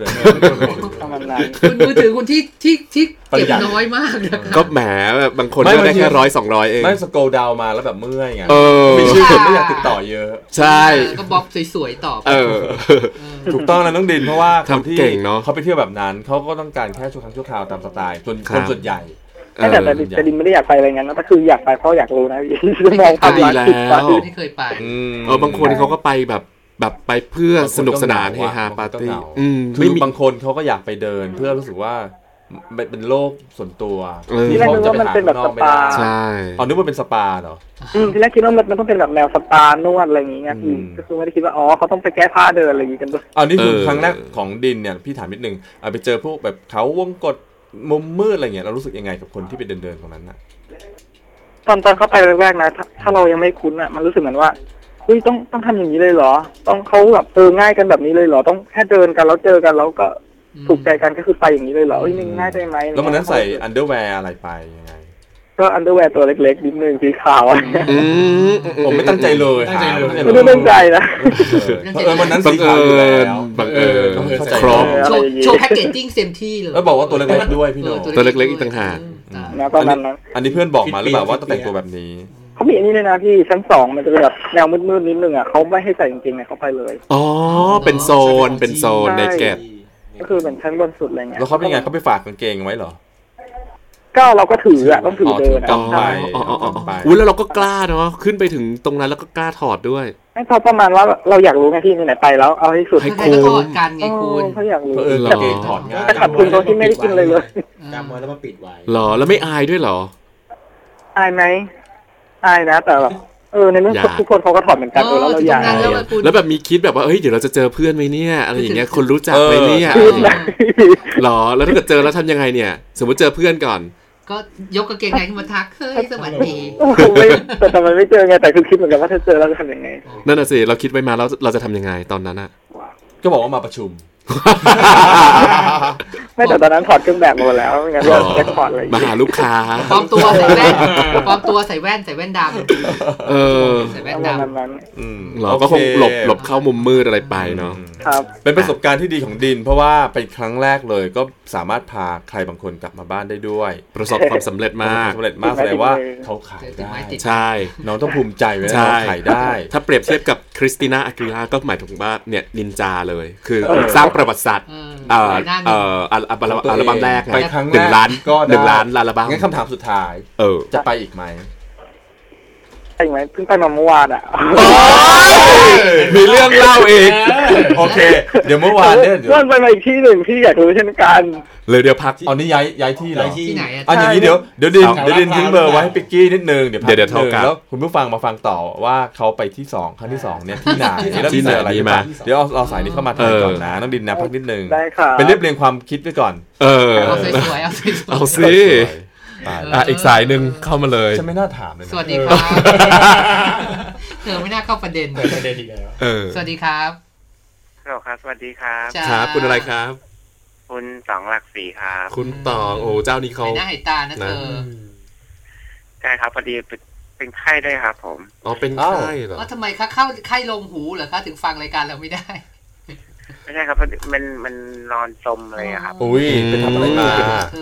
B: คุณมือถือคุณที่เก็บน้อยมาก
F: ก็แหมบางคนก็ได้แค่100-200เอง
A: ไม่สโกลดาวมาแล้วแบบเมื่อยไงมีชื่อคนไม่อยากติดต่อเยอะ
F: ใช่
B: ก็บล็อกสวยๆต่อ
A: ถูกต้องนะน้องดินเพราะว่าคนที่เขาไปเที่ยวแบบนั้นเขาก็ต้องการแค่ชั่วครั้งชั่วคราวตามสไตล์คนส่วนใหญ่
H: แต่ดินไม่ได้อยากไปอะไรงั้นนะแต่คืออยากไปเพราะอยากรู้นะมอง
F: ความรัก
B: ที่เคยไป
F: บางคนเขาก็ไปแบบไปเพื่อสนุกสนานเฮฮาปาร์ตี้
A: คือบางคนเขาก็อยากไปเดินเพื่อรู้สึกว่าเป็นโลกส่วนตัว
H: ที่เขาจะไปหาข้างนอกไม่ได้
F: ใช่
A: นึกว่าเป็นสปาเหรอ
H: ที่แรกคิดว่ามันต้องเป็นแบบแนวสปานวดอะไรอย่างเงี้ยก็คือไม่ได้คิดว่าเขาต้องไปแก้ผ้าเดินอะไรอย่างงี้กันด้วย
A: นี่คือครั้งแรกของดินเนี่ยพี่ถามนิดนึงไปเจอพวกแบบเขาวงกฏมุมมืดอะไรเงี้ยเรารู้สึกยังไงกับคนที่ไปเดินตรงนั้นน่ะ
H: ตอนเข้าไปแรกๆนะถ้าเรายังไม่คุ้นอ่ะมันรู้สึกเหมือนว่าต้องทำอย่างนี้เลยเหรอต้องเขาแบบง่ายกันแบบนี้เลยเหรอต้องแค่เดินกันแล้วเจอกันแล้วก็ถูกใจกันก็คือไปอย่างนี้เลยเหรอง่ายได้ไหม
A: แล้วมันนั้นใส่อันเดอร์แวร์อะไรไปยังไง
H: ก็อันเดอร์แวร์ตัวเล็กๆนิดนึงสีขาว
A: ผมไม่ตั้งใจเลย
H: ไม่ได้ตั้งใจนะ
A: วันนั้นสีขาวอยู่แล้ว
F: ครบ
B: โชว์แพ็กเกจจิ้งเต็มที่เลย
A: แล้วบอกว่าตัวเล็กๆด้วยพี่โน่
F: ตัวเล็กๆอีกต่างหาก
A: อันนี้เพื่อนบอกมาหรือเปล่าว่าต้องแต่งตัวแบบนี้
H: เขามีอันนี้เลยนะพี่ชั้น2มันจะเป็นแบบแนวมืดๆนิดนึงเขาไม่ให้ใส่จริงๆเนี่ยเขาไปเลย
F: เป็นโซนในเก็บ
H: ก็คือเป็นชั้นบนสุดอะไรเงี้ย
A: แล้วเขาเป็นไงเขาไปฝากกางเกงไว้เหรอ
H: ก็เราก็ถือต้องถือเดิน
F: ไปแล้วเราก็กล้าเนาะขึ้นไปถึงตรงนั้นแล้วก็กล้าถอดด้วย
H: ให้เขาประมาณว่าเราอยากรู้ไงที่ไหนไปแล้วเอาให้สุด
B: ให้คุ้มกันไงคุณ
H: เขาอยากรู้
A: กางเกงถอดง่าย
H: แต่ขัดทุนตรงที่ไม่ได้กินเลย
I: จำไว้แล้วมาปิดไว้
F: หรอแล้วไม่อายด้วยหรอ
H: อายไหมอายนะแต่แบบในเมื่อทุกคนเขาก็ถอดเหมือนกันแล้วเราอยาก
F: แล้วแบบมีคิดแบบว่าเดี๋ยวเราจะเจอเพื่อนไหมเนี่ยอะไรอย่างเงี้ยคนรู้จักไหมเนี่ยหรอแล้วถ้าเกิดเจอแล้วทำยังไงเนี่ยสมมติเจอเพื่อนก่อน
B: ก็ยกกางเกงในขึ้นมาทักเฮ้ยสวัสดี
H: แต่ทำไมไม่เจอไงแต่คือคิดเหมือนกันว่าถ้าเจอเราจะทำยังไง
F: นั่นน่ะสิเราคิดไว้มาแล้วเราจะทำยังไงตอนนั้นอ่ะ
A: ก็บอกว่ามาประชุม
H: ไม่แต่ตอนนั้นถอดเครื่องแบบหมดแล้วงั้นเราจะถอดอะไร
F: มาหาลูกค้า
B: ปลอมตัวใส่แว่นดำใส่แว่นด
F: ำเราก็คงหลบเข้ามุมมืดอะไรไปเนาะ
H: ครับ
A: เป็นประสบการณ์ที่ดีของดินเพราะว่าเป็นครั้งแรกเลยก็สามารถพาใครบางคนกลับมาบ้านได้ด้วย
F: ประสบความสำเร็จมาก
A: แสดงว่าเขาขายได้
F: ใช่
A: น้องต้องภูมิใจไว้นะขายได้
F: ถ้าเปรียบเทียบกับคริสติน่าอากิล่าก็หมายถึงว่าเนี่ยนินจาเลยคือสร้างประวัติศาสตร์อัลบั้มแรก
A: ไปครั้งแรก
F: ก็1 ล้านอัลบั้ม
A: งั้นคำถามสุดท้ายจะไปอีกไหม
H: ใช่ไหมเพิ่งไปมาเมื่อวานอ่ะ
F: มีเรื่องเล่าอีก
A: โอเคเดี๋ยวเมื่อวานเนี่ย
H: ไปมาอีกที่หนึ่งที่อยากรู้เช่นกัน
F: เลยเดี๋ยวพัก
A: อ๋อนี่ย้ายที่เหรอ
B: ที่ไหน
A: อย่างนี้เดี๋ยวดินทิ้งเบอร์ไว้ให้ปิ๊กกี้นิดนึงเดี๋ยวเท่ากันแล้วคุณผู้ฟังมาฟังต่อว่าเขาไปที่2ครั้งที่2เนี่ยที่ไหนแล้วที่ไหนอะไรมาเดี๋ยวเอาสายนี้เข้ามาทำก่อนนะน้องดินนะพักนิดนึงเป็นเรียบเรียงความคิดไว้ก่อน
B: เอาสวยๆ
F: เอาสิอีกสายหนึ่งเข้ามาเลย
A: ฉันไม่น่าถามเลย
B: สวัสดีครับไม่น่าเข้าประเด็น
I: อีกแล้ว
B: สวัสดีครับ
J: สวัสดีครับ
F: ครับคุณอะไรครับ
J: คุณตองหลักสี่ครับ
F: คุณตองโอ้เจ้านี้เขา
B: หน้าหายตานะเธอ
J: ใช่ครับพอดีเป็นไข้ได้ครับผม
F: อ๋อเป็นไข้เหรอ
B: ทำไมคะเข้าไข้ลงหูเหรอคะถึงฟังรายการเราไม่ได้
J: ไม่ใช่ครับมันนอนจมเลยครับ
A: อุ้ยเป็นทำอะไรมา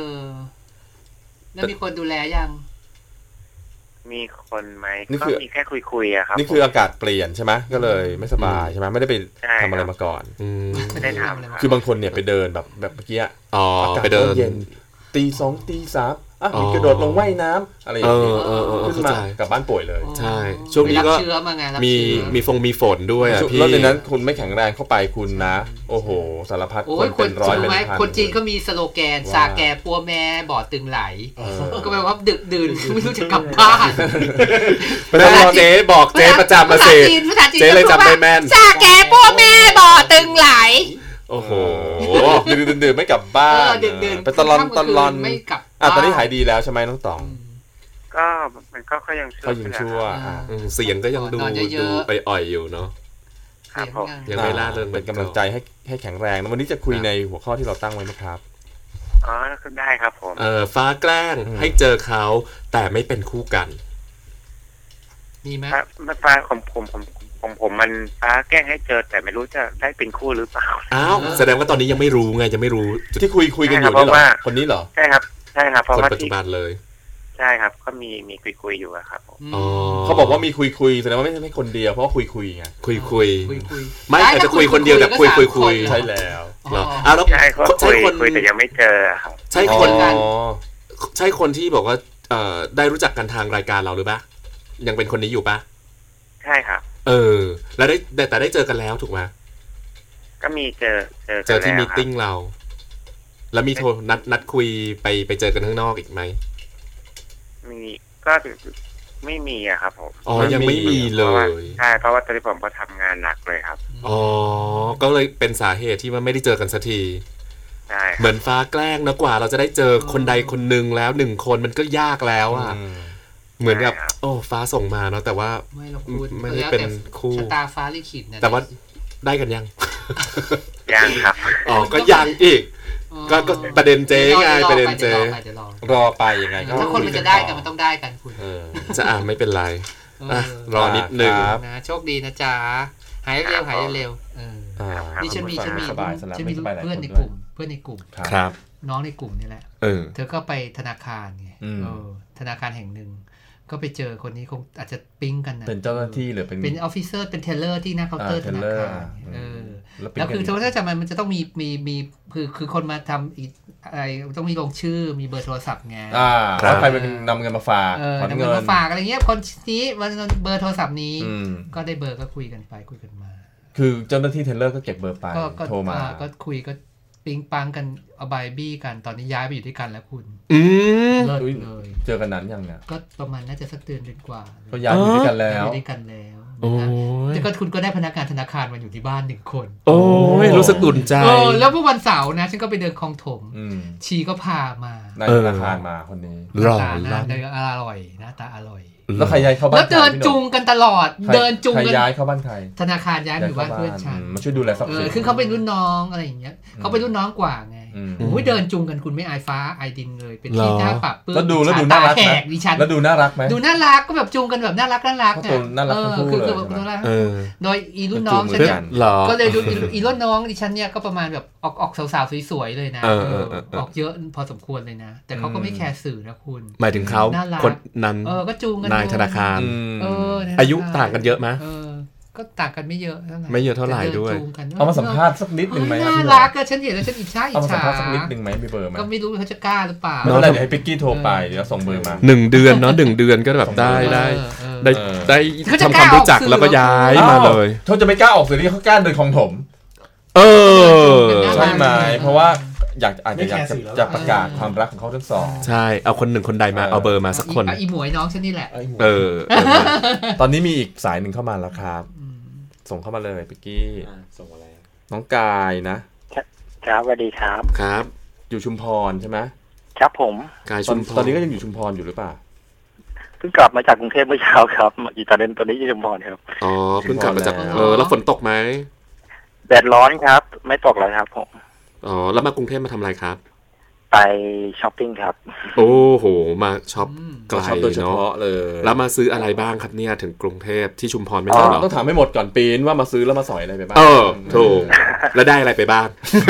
B: แล้วมีคนดูแลยัง
J: มีคนไหมก็มีแค่คุยอะครับ
A: นี่คืออากาศเปลี่ยนใช่ไหมก็เลยไม่สบายใช่ไหมไม่ได้ไปทำอะไรมาก่อน
J: ไม่ได้ทำ
A: คือบางคนเนี่ยไปเดินแบบเมื่อกี้อากาศเย็นตี2ตี3มีกระโดดลงว่ายน้ำอะไรอย่างเงี้ยขึ้นมากลับบ้านป่วยเลย
F: ใช่ช่วงนี้ก็มีฝนด้วยอ่ะพี่
A: แล้วในนั้นคุณไม่แข็งแรงเข้าไปคุณนะโอ้โหสารพัดคนเป็นร้อยเป็นพัน
B: คนจีนก็มีสโลแกนซาแกปัวแม่บ่อตึงไหลก็แปลว่าดึกดื่นไม่รู้จะกลับบ้าน
F: เจ๊บอกเจ๊ประจำมาสิเจ๊เลยจำได้แม่น
B: ซาแกปัวแม่บ่อตึงไหล
A: โอ้โหดื่นไม่กลับบ้านไปตลอนไม่กลับตอนนี้หายดีแล้วใช่ไหมน้องตอง
J: ก็มันก็ยัง
A: ชั่ว
F: เสียงก็ยังดูไปอ่อยอยู่เนาะยังไม่ล่าเริง
A: เป็นกำลังใจให้แข็งแรงวันนี้จะคุยในหัวข้อที่เราตั้งไว้ไหมครับ
J: ได้ครับผม
F: ฟ้าแกล้งให้เจอเขาแต่ไม่เป็นคู่กัน
B: มีไหม
J: ฟ้าของผมมันฟ้าแกล้งให้เจอแต่ไม่รู้จะได้เป็นคู่หรือเปล่า
F: อ้าวแสดงว่าตอนนี้ยังไม่รู้ไงจะไม่รู้
A: ที่คุยกันอยู่นี่เหรอคนนี้เหรอ
J: ใช่ครับเพราะว่า
F: ปัจจุบันเลย
J: ใช่ครับก็มีคุยอยู่ครับ
A: เขาบอกว่ามีคุยแสดงว่าไม่ใช่คนเดียวเพราะคุยไง
F: คุยไม่อาจจะคุยคนเดียวแต่คุย
A: ใช่แล้ว
F: แล้ว
J: ใช่คนคุยแต่ยังไม่เจอครับ
F: ใช่คนที่บอกว่าได้รู้จักกันทางรายการเราหรือปะยังเป็นคนนี้อยู่ปะ
J: ใช่ครับ
F: แล้วแต่ได้เจอกันแล้วถูกไหม
J: ก็มีเจ
F: อที่มีตติ้งเราแล้วมีโทรนัดคุยไปเจอกันข้างนอกอีกไหม
J: มีก็ไม่มีอะครับผม
F: ยังไม่มีเลย
J: ใช่เพราะว่าตอนนี้ผมก็ทำงานหนักเลยครับ
F: ก็เลยเป็นสาเหตุที่ว่าไม่ได้เจอกันสักที
J: ใช่
F: เหมือนฟ้าแกล้งนะกว่าเราจะได้เจอคนใดคนหนึ่งแล้ว1คนมันก็ยากแล้วอ่ะเหมือนกับฟ้าส่งมาเนาะแต่ว่าไม่ได้เป็นคู่
B: ชะตาฟ้าลิขิตนะ
F: แต่ว่าได้กันยัง
J: ครับ
F: ก็ยังอีกก็ประเด็นเจ๊ไงประเด็นเจ๊
A: รอไปยังไง
B: ถ้าคนมันจะได้กันมันต้องได้กันคุณ
F: จะไม่เป็นไรรอนิดนึง
B: นะโชคดีนะจ๊ะหายเร็วนี่ฉันมีเพื่อนในกลุ่ม
F: ครับ
B: น้องในกลุ่มนี่แหละเธอก็ไปธนาคารไงธนาคารแห่งหนึ่งก็ไปเจอคนนี้คงอาจจะปิ๊งกันนะ
A: เป็นเจ้าหน้าที่หรือ
B: เป็นออฟฟิเซอร์เป็นเทเลอร์ที่หน้าเคาน์เตอร์ธนาคารแล้วคือถ้าจะมันจะต้องมีคือคนมาทำอีกอะไรต้องมีลงชื่อมีเบอร์โทรศัพท์ไง
A: แล้วใครเป็นนำเงินมาฝาก
B: นำเงินมาฝากอะไรเงี้ยคนนี้มันเบอร์โทรศัพท์นี้ก็ได้เบอร์ก็คุยกันไปคุยกันมา
A: คือเจ้าหน้าที่เทเลอร์ก็เก็บเบอร์ไปโทรมา
B: ก็คุยก็ปิ๊งปังกันเอาใบบี้กันตอนนี้ย้ายไปอยู่ด้วยกันแล้วคุณ
A: เลิศเลยเจอกันนั้นยังเนี่ย
B: ก็ประมาณน่าจะสักเดือนกว่า
A: ก็ย้ายอยู่ด้วยกันแล้ว
B: แต่ก็คุณก็ได้พนักงานธนาคารมาอยู่ที่บ้าน1คน
F: โอ้ยรู้สึกอุ่นใจ
B: แล้วเมื่อวันเสาร์นะฉันก็ไปเดินคลองถมชีก็พามา
A: ในธนาคารมาคนนี้
B: หน้าตาอร่อยหน้าตาอร่อย
A: แล้วใครย้ายเข้าบ้าน
B: แล้วเดินจูงกันตลอดเดินจูง
A: กันย้ายเข้าบ้านใคร
B: ธนาคารย้ายอยู่บ้านเพื่อนฉัน
A: มาช่วยดูแลทรัพย์สิน
B: คือเขาเป็นรุ่นน้องอะไรอย่างเงี้ยเขาเป็นรุ่นน้องกว่าไงโอ้ยเดินจูงกันคุณไม่อายฟ้าอายดินเลยเป็นที่น่าปรับปลื้ม
A: แล้วดูน่ารักไหมแล้วดูน่ารักไหม
B: ดูน่ารักก็แบบจูงกันแบบน่ารักเนี่ย
A: คือ
B: โดยอีรุ่นน้องฉันเนี่ยก็เลยดูอีรุ่นน้องดิฉันเนี่ยก็ประมาณแบบออกสาวๆสวยๆเลยนะออกเยอะพอสมควรเลยนะแต่เขาก็ไม่แคร์สื่อนะคุณ
F: หมายถึงเขาคนนั้น
B: ก็จูงกัน
F: นายธนาคารอายุต่างกันเยอะไหม
B: ก็ต่างกันไม่เยอะ
F: ไม่เยอะเท่าไหร่ด้วย
A: เอามาสัมภาษณ์สักนิดนึงไหม
B: น่ารักอะฉันเห็นแล้วฉันอิจฉา
A: เอามาสัมภาษณ์สักนิดนึงไหมมีเบอร์ไหม
B: ก็ไม่รู้เขาจะกล้าหรือเปล่า
A: ไม่เป็นไรเดี๋ยวให้ปิ๊กกี้โทรไปเดี๋ยวส่งเบอร์มา
F: 1 เดือนเนาะ1 เดือนก็แบบได้ได้ทำความรู้จักแล้วก็ย้ายมาเลย
A: เขาจะไม่กล้าออกสื่อที่เขากล้าเดินของถมใช่ไหมเพราะว่าอาจจะประกาศความรักของเขาทั้งสอง
F: ใช่เอาคนหนึ่งคนใดมาเอาเบอร์มาสักคน
B: อีหมวยน้องฉันนี่แหละ
A: ตอนนี้มีอีกสายหนึ่งเข้ามาแล้วครับส่งเข้ามาเลยปิกกี้
I: ส่งอะไร
A: น้องกาย
L: นะครับสวัสดีครับ
F: ครับ
A: อยู่ชุมพรใช่ไหม
L: ครับผม
F: กายชุมพร
A: ตอนนี้ก็ยังอยู่ชุมพรอยู่หรือเปล่า
L: เพิ่งกลับมาจากกรุงเทพเมื่อเช้าครับอยู่ตอนนี้อยู่ชุมพรครับ
F: อ๋อเพิ่งกลับมาจากแล้วฝนตกไหม
L: แดดร้อนครับไม่ตกเลยครับผม
F: อ๋อแล้วมากรุงเทพมาทำอะไรครับ
L: ไปช้อปปิ้งครับ
F: โอ้โหมาช็อปไกล
A: เนาะ
F: เลยแล้วมาซื้ออะไรบ้างครับเนี่ยถึงกรุงเทพที่ชุมพรไม่ใช่หรอ
A: ต้องถามให้หมดก่อนปีนว่ามาซื้อแล้วมาสอยอะไรไปบ้าง
F: ถูกแล้วได้อะไรไปบ้าง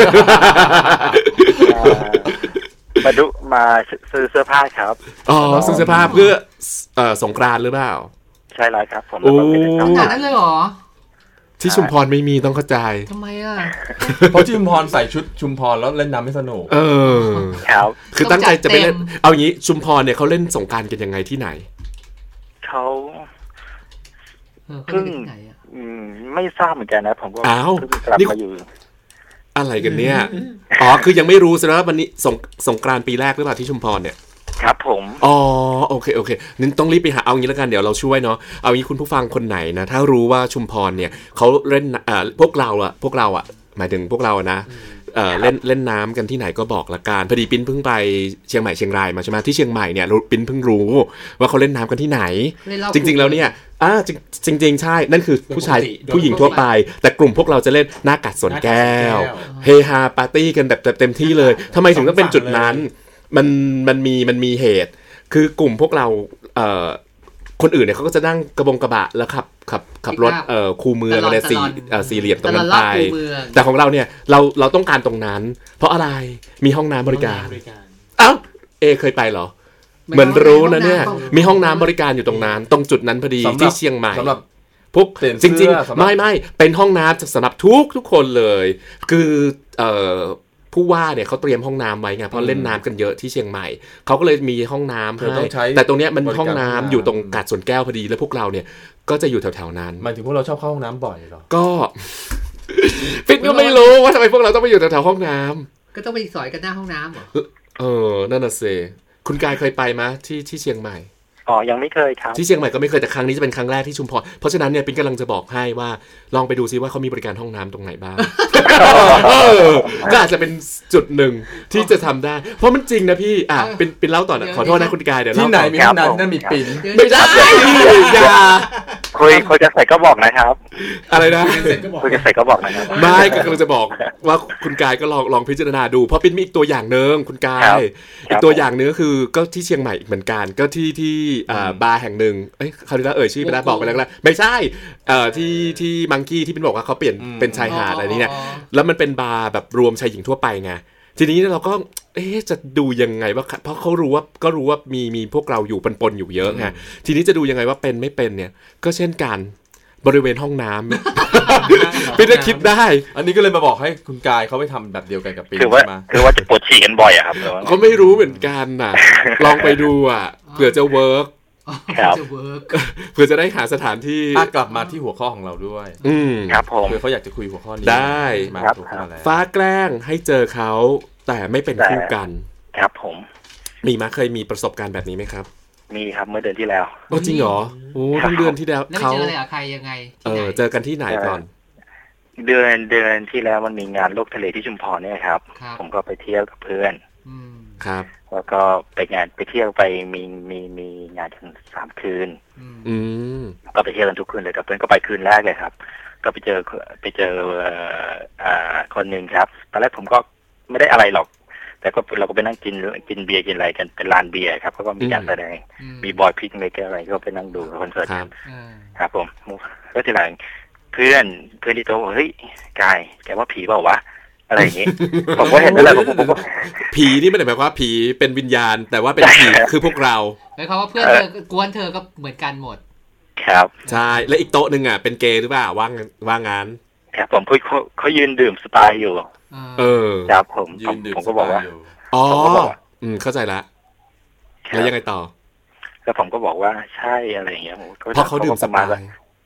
L: มาซื้อเสื้อผ้าครับ
F: อ๋อซื้อเสื้อผ้าเพื่อสงกรานต์หรือเปล่า
L: ใช่แล้วครับผม
B: ขนาดนั้นเลยเหรอ
F: ที่ชุมพรไม่มีต้องเข้าใจ
B: ทำไมอ่ะ
A: เพราะชุมพรใส่ชุดชุมพรแล้วเล่นน้ำไม่สนุก
L: ครับ
F: คือตั้งใจจะไปเล่นเอาอย่างนี้ชุมพรเนี่ยเขาเล่นสงกรานต์กันยังไงที่ไหน
L: เขาเพิ่งไม่ทราบเหมือนกันนะผมก็กลับมาอยู่
F: อะไรกันเนี่ยอ๋อคือยังไม่รู้สินะวันนี้สงกรานต์ปีแรกหรือเปล่าที่ชุมพรเนี่ย
L: ครับผม
F: อ๋อโอเคงั้นต้องรีบไปหาเอางี้แล้วกันเดี๋ยวเราช่วยเนาะเอางี้คุณผู้ฟังคนไหนนะถ้ารู้ว่าชุมพรเนี่ยเขาเล่นพวกเราหมายถึงพวกเรานะเล่นน้ำกันที่ไหนก็บอกละกันพอดีปิ้นเพิ่งไปเชียงใหม่เชียงรายมาใช่ไหมที่เชียงใหม่เนี่ยปิ้นเพิ่งรู้ว่าเขาเล่นน้ำกันที่ไหนจริงๆแล้วเนี่ยจริงใช่นั่นคือผู้หญิงทั่วไปแต่กลุ่มพวกเราจะเล่นหน้ากัดสวนแก้วเฮฮาปาร์ตี้กันแบบเต็มที่เลยทำไมถึงต้องเป็นจุดนั้นมันมีเหตุคือกลุ่มพวกเราคนอื่นเนี่ยเขาก็จะนั่งกระบะแล้วขับรถคูเมืองอะไรสี่เหลี่ยมตรงนั้นไปแต่ของเราเนี่ยเราต้องการตรงนั้นเพราะอะไรมีห้องน้ำบริการเอ้าเคยไปเหรอเหมือนรู้นะเนี่ยมีห้องน้ำบริการอยู่ตรงนั้นตรงจุดนั้นพอดีที่เชียงใหม่พวกจริงๆไม่เป็นห้องน้ำสำหรับทุกคนเลยคือผู้ว่าเนี่ยเขาเตรียมห้องน้ำไว้ไงเพราะเล่นน้ำกันเยอะที่เชียงใหม่เขาก็เลยมีห้องน้ำให้แต่ตรงเนี้ยมันห้องน้ำอยู่ตรงกาดสวนแก้วพอดีแล้วพวกเราเนี่ยก็จะอยู่แถวๆนั้น
A: หมายถึงพวกเราชอบเข้าห้องน้ำบ่อยเหรอ
F: ก็ฟิตก็ไม่รู้ว่าทำไมพวกเราต้องไปอยู่แถวๆห้องน้
B: ำก็ต้องไปสอยกันหน้าห้องน้ำเหรอ
F: นั่นน่ะสิคุณกายเคยไปมั้ยที่เชียงใหม่
L: อ๋อยังไม่เคยครับ
F: ที่เชียงใหม่ก็ไม่เคยแต่ครั้งนี้จะเป็นครั้งแรกที่ชุมพรเพราะฉะนั้นเนี่ยปิ๊นกำลังจะบอกให้ว่าลองไปดูซิว่าเขามีบริการห้องน้ำตรงไหนบ้างก็อาจจะเป็นจุดหนึ่งที่จะทำได้เพราะมันจริงนะพี่เป็นเล่าต่อขอโทษนะคุณกายเดี๋ยว
A: ที่ไหนมีห้องน้ำนั่นมีปิ่น
F: ไม่ใช่อย่า
L: คุยจะใส่ก็บอกนะครับ
F: อะไรนะ
L: คุยจะใส่ก็บอกนะครับ
F: ไม่ก็กำลังจะบอกว่าคุณกายก็ลองพิจารณาดูเพราะปิ๊นมีอีกตัวอย่างนึงคุณกายอีกตัวอย่างนึงก็คือก็ที่เชียงใหม่อีกเหมือนกันก็ที่บาร์แห่งหนึ่งคราวนี้เราชื่อไปแล้วบอกไปแล้วไม่ใช่ที่มังกี้ที่เป็นบอกว่าเขาเปลี่ยนเป็นชายหาดอะไรนี้เนี่ยแล้วมันเป็นบาร์แบบรวมชายหญิงทั่วไปไงทีนี้เราก็จะดูยังไงว่าเพราะเขารู้ว่ามีพวกเราอยู่ปนอยู่เยอะไงทีนี้จะดูยังไงว่าเป็นไม่เป็นเนี่ยก็เช่นกันบริเวณห้องน้ำพี่ได้คิดได้
A: อันนี้ก็เลยมาบอกให้คุณกายเขาไปทำแบบเดียวกันกับปี
L: คือว่าจะปวดฉี่กันบ่อยอะครับ
F: เขาไม่รู้เหมือนกันน่ะลองไปดูเผื่อจะเวิร์กเพื่อจะได้หาสถานที่
A: กลับมาที่หัวข้อของเราด้วย
L: ครับผม
A: คือเขาอยากจะคุยหัวข้อนี้
F: ได้ฟ้าแกล้งให้เจอเขาแต่ไม่เป็นคู่กัน
L: ครับผม
F: มีเคยมีประสบการณ์แบบนี้ไหมครับ
L: มีครับเมื่อเดือนที่แล้ว
F: จริงเหรอโอ้ทั้งเดือนที่แล้ว
B: เขาเจออะไรกับใครยังไง
F: เจอกันที่ไหนก่อน
L: เดือนที่แล้วมันมีงานโลกทะเลที่ชุมพรเนี่ยครับผมก็ไปเที่ยวกับเพื่อน
F: ครับ
L: แล้วก็ไปเที่ยวไปมีงานกัน3 คืนก็ไปเที่ยวกันทุกคืนเลยกับเพื่อนก็ไปคืนแรกเลยครับก็ไปเจอคนหนึ่งครับตอนแรกผมก็ไม่ได้อะไรหรอกแต่ก็เราก็ไปนั่งกินเบียร์กินอะไรกันเป็นร้านเบียร์ครับเขาก็มีการแสดงมีบอยพิกเมเกอร์อะไรก็ไปนั่งดูคอนเสิร์ตครับผมแล้วทีหลังเพื่อนที่โต๊ะเฮ้ยกายแกว่าผีเปล่าวะอะไรอย่างงี้ผมก็เห็นแล้วผม
F: ผีนี่ไม่ได้หมายความว่าผีเป็นวิญญาณแต่ว่าเป็นผีคือพวกเรา
B: หมายความว่าเพื่อนเธอกวนเธอก็เหมือนกันหมด
L: ครับ
F: ใช่แล้วอีกโต๊ะนึงเป็นเกย์หรือเปล่าว่างงาน
L: ครับผมเขายืนดื่มสไตล์อยู่ครับผมก็บอกว่า
F: อ๋อเข้าใจละแล้วยังไงต่อ
L: แล้วผมก็บอกว่าใช่อะไรอย่างเงี้ย
F: เพราะเขาดื่มสบาย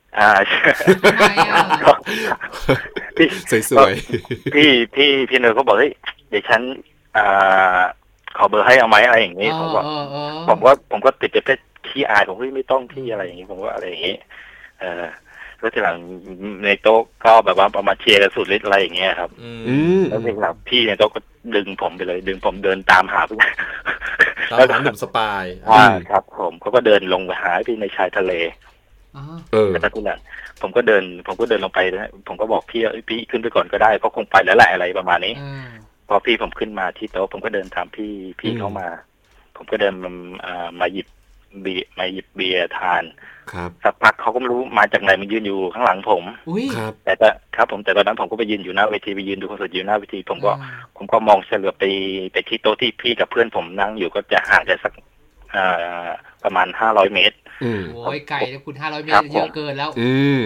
L: พี่
F: สวย
L: ๆพี่เนยก็บอกเฮ้ยเดี๋ยวฉันขอเบอร์ให้เอาไหมอะไรอย่างงี้ผมก็ติดจะขี้อายผมไม่ต้องพี่อะไรอย่างงี้ผมว่าอะไรอย่างงี้แล้วทีหลังในโต๊ะก็แบบว่าประมาณเชียร์กันสุดฤทธิ์อะไรอย่างเงี้ยครับแล้วทีหลังพี่ในโต๊ะก็ดึงผมไปเลยดึงผมเดินตามหาพี่
A: แล้วหนุ่มสปาย
L: ครับผมเขาก็เดินลงไปหาพี่ในชายทะเลแล้วทีหลังผมก็เดินลงไปนะผมก็บอกพี่ขึ้นไปก่อนก็ได้เขาคงไปแล้วแหละอะไรประมาณนี้พอพี่ผมขึ้นมาที่โต๊ะผมก็เดินตามพี่เข้ามาผมก็เดินมาหยิบเบียร์ทานสักพักเขาก็ไม่รู้มาจากไหนมันยืนอยู่ข้างหลังผมแต่ตอนนั้นผมก็ไปยืนอยู่หน้าเวทีไปยืนดูคอนเสิร์ตอยู่หน้าเวทีผมก็มองเฉลือบไปที่โต๊ะที่พี่กับเพื่อนผมนั่งอยู่ก็จะห่างกันสักประมาณ500 เมตร
B: โอ้ยไกลนะคุณ500 เมตรเยอะเกินแล้ว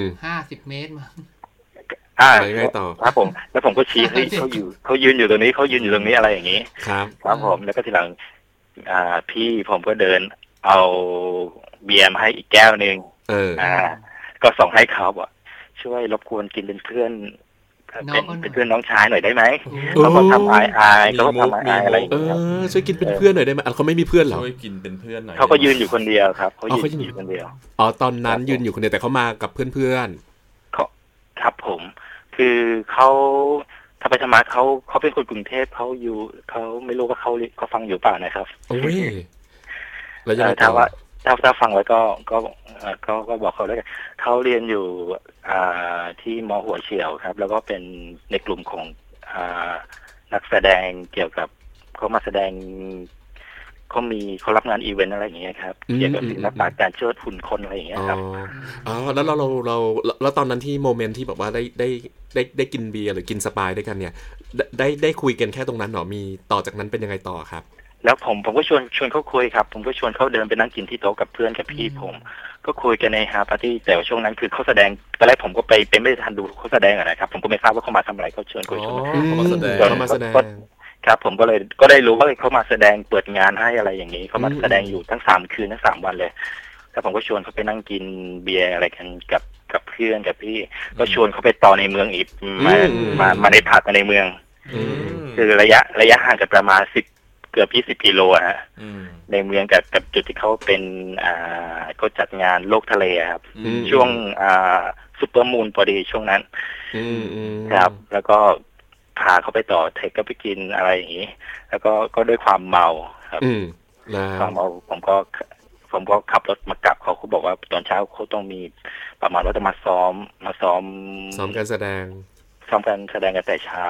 B: 50 เมตรมั้ง
F: ไงต่อ
L: ครับผมแล้วผมก็ชี้เฮ้ยเขายืนอยู่ตรงนี้เขายืนอยู่ตรงนี้อะไรอย่างนี้ครับผมแล้วก็ทีหลังพี่ผมก็เดินเอาเบียร์มาให้อีกแก้วนึงก็ส่งให้เขาบอกช่วยรบกวนกินเป็นเพื่อนเป็นเพื่อนน้องชายหน่อยได้ไหมเขาก็ทำอายเขาก็ทำอายอะไรอย่างเงี้ย
F: ช่วยกินเป็นเพื่อนหน่อยได้ไหมเขาไม่มีเพื่อนหรอ
A: ช่วยกินเป็นเพื่อนหน่อย
L: เขาก็ยืนอยู่คนเดียวครับเขายืนอยู่คนเดียว
F: ตอนนั้นยืนอยู่คนเดียวแต่เขามากับเพื่อน
L: ครับผมคือเขาถ้าไปธรรมะเขาเป็นคนกรุงเทพเขาไม่รู้ว่าเขาฟังอยู่เปล่านะครับ
F: โอ้ยแล้ว
L: ถ้าฟังไว้ก็บอกเขาด้วยเขาเรียนอยู่ที่ม.หัวเฉียวครับแล้วก็เป็นในกลุ่มของนักแสดงเกี่ยวกับเขามาแสดงเขารับงานอีเวนต์อะไรอย่างเงี้ยครับเกี่ยวกับศิลปะการเชิดหุ่นคนอะไรอย่างเงี้ยครับ
F: แล้วเราตอนนั้นที่โมเมนต์ที่แบบว่าได้กินเบียร์หรือกินสปายด้วยกันเนี่ยได้คุยกันแค่ตรงนั้นหรอมีต่อจากนั้นเป็นยังไงต่อครับ
L: แล้วผมก็ชวนเขาคุยครับผมก็ชวนเขาเดินไปนั่งกินที่โต๊ะกับเพื่อนกับพี่ผมก็คุยกันในฮาปาร์ตี้แต่ช่วงนั้นคือเขาแสดงตอนแรกผมก็ไปไม่ได้ทันดูเขาแสดงนะครับผมก็ไม่ทราบว่าเขามาทำอะไรเขาเชิญคุย
F: เขามาแสดง
L: ครับผมก็ได้รู้ว่าเขามาแสดงเปิดงานให้อะไรอย่างนี้เขามาแสดงอยู่ทั้ง3 คืนทั้ง3 วันเลยแล้วผมก็ชวนเขาไปนั่งกินเบียร์อะไรกันกับเพื่อนกับพี่ก็ชวนเขาไปต่อในเมืองอีกมาในผับในเมืองคือระยะห่างกันประมาณเกือบ20 กิโลฮะในเมืองกับจุดที่เขาเป็นก็จัดงานโลกทะเลครับช่วงซุปเปอร์มูนพอดีช่วงนั้นครับแล้วก็พาเขาไปต่อเทคก็ไปกินอะไรอย่างนี้แล้วก็ด้วยความเมาครับความเมาผมก็ขับรถมากลับเขาบอกว่าตอนเช้าเขาต้องมีประมาณว่าจะมาซ้อม
F: การแสดง
L: กันแต่เช้า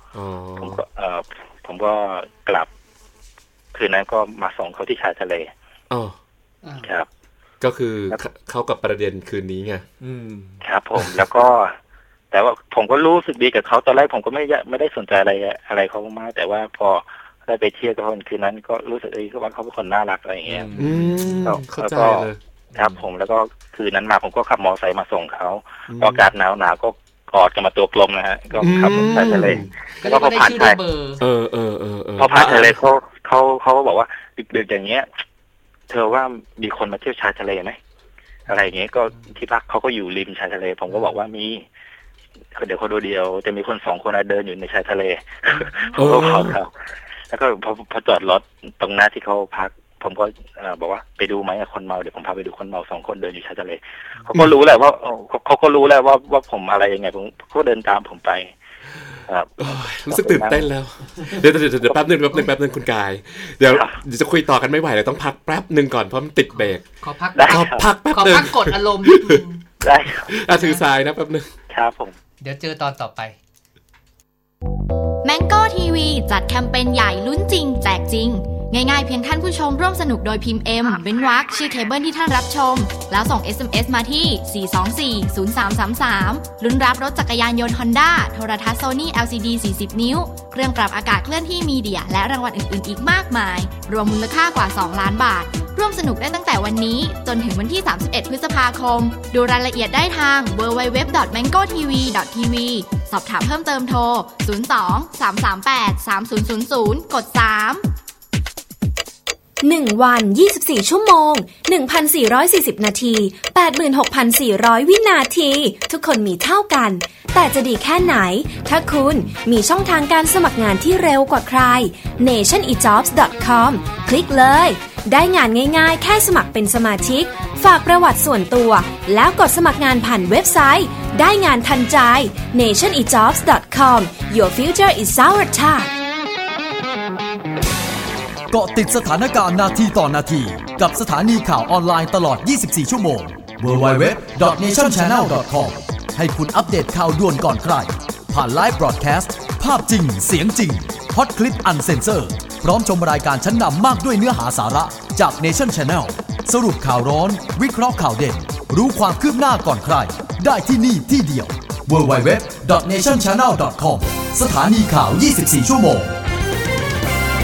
L: ผมก็กลับคืนนั้นก็มาส่งเขาที่ชายทะเลครับ
F: ก็คือเข้ากับประเด็นคืนนี้ไง
L: ครับผมแล้วก็แต่ว่าผมก็รู้สึกดีกับเขาตอนแรกผมก็ไม่ได้สนใจอะไรเขามากแต่ว่าพอได้ไปเที่ยวกับเขาคืนนั้นก็รู้สึกว่าเขาเป็นคนน่ารักอะไรอย่างเงี้ย
F: เข้าใจเลย
L: ครับผมแล้วก็คืนนั้นมาผมก็ขับมอเตอร์ไซค์มาส่งเขาอากาศหนาวก็กอดกันมาตัวกลมนะฮะก็ขับรถไปทะเลแล้วก็ผ่านทะเลพอผ่านทะเลเขาก็บอกว่าดึกๆอย่างเงี้ยเธอว่ามีคนมาเที่ยวชายทะเลไหมอะไรอย่างเงี้ยก็ที่พักเขาก็อยู่ริมชายทะเลผมก็บอกว่ามีเดี๋ยวเขาเดียวจะมีคน2 คนเดินอยู่ในชายทะเลผมก็บอกเขาแล้วก็พอจอดรถตรงหน้าที่เขาพักผมก็บอกว่าไปดูไหมคนเมาเดี๋ยวผมพาไปดูคนเมา2 คนเดินอยู่ชายทะเลเขาก็รู้แหละว่าเขาก็รู้แล้วว่าผมอะไรยังไงผมก็เดินตามผมไป
F: รู้สึกตื่นเต้นแล้วเดี๋ยวแป๊บนึงคุณกายเดี๋ยวจะคุยต่อกันไม่ไหวเลยต้องพักแป๊บนึงก่อนเพราะมันติดเบรก
B: ขอพัก
F: แป๊บนึง
B: ขอพักกดอารมณ์
L: ได้
F: ถือสายนะแป๊บนึง
L: ครับผม
B: เดี๋ยวเจอตอนต่อไป
M: Mango TV จัดแคมเปญใหญ่ลุ้นจริงแจกจริงง่ายๆเพียงท่านผู้ชมร่วมสนุกโดยพิมพ์ M เว้นวรรคชื่อเคเบิลที่ท่านรับชมแล้วส่ง SMS มาที่ 4240333ลุ้นรับรถจักรยานยนต์ Honda โทรทัศน์ Sony LCD 40 นิ้วเครื่องปรับอากาศเคลื่อนที่มีเดียและรางวัลอื่นๆอีกมากมายรวมมูลค่ากว่า2 ล้านบาทร่วมสนุกได้ตั้งแต่วันนี้จนถึงวันที่31 พฤษภาคมดูรายละเอียดได้ทาง www.mangotv.tv สอบถามเพิ่มเติมโทร 02-338-3000 กด 3
N: 1 วัน 24 ชั่วโมง 1,440 นาที 86,400 วินาทีทุกคนมีเท่ากันแต่จะดีแค่ไหนถ้าคุณมีช่องทางการสมัครงานที่เร็วกว่าใคร nationejobs.com คลิกเลยได้งานง่ายๆแค่สมัครเป็นสมาชิกฝากประวัติส่วนตัวแล้วกดสมัครงานผ่านเว็บไซต์ได้งานทันใจ nationejobs.com Your future is our task
K: เกาะติดสถานการณ์นาทีต่อนาทีกับสถานีข่าวออนไลน์ตลอด 24 ชั่วโมง www.nationchannel.com ให้คุณอัปเดตข่าวด่วนก่อนใครผ่านไลฟ์บรอดแคสต์ภาพจริงเสียงจริงฮอตคลิปอันเซนเซอร์พร้อมชมรายการชั้นนำมากด้วยเนื้อหาสาระจาก Nation Channel สรุปข่าวร้อนวิเคราะห์ข่าวเด่นรู้ความคืบหน้าก่อนใครได้ที่นี่ที่เดียว www.nationchannel.com สถานีข่าว 24 ชั่วโมง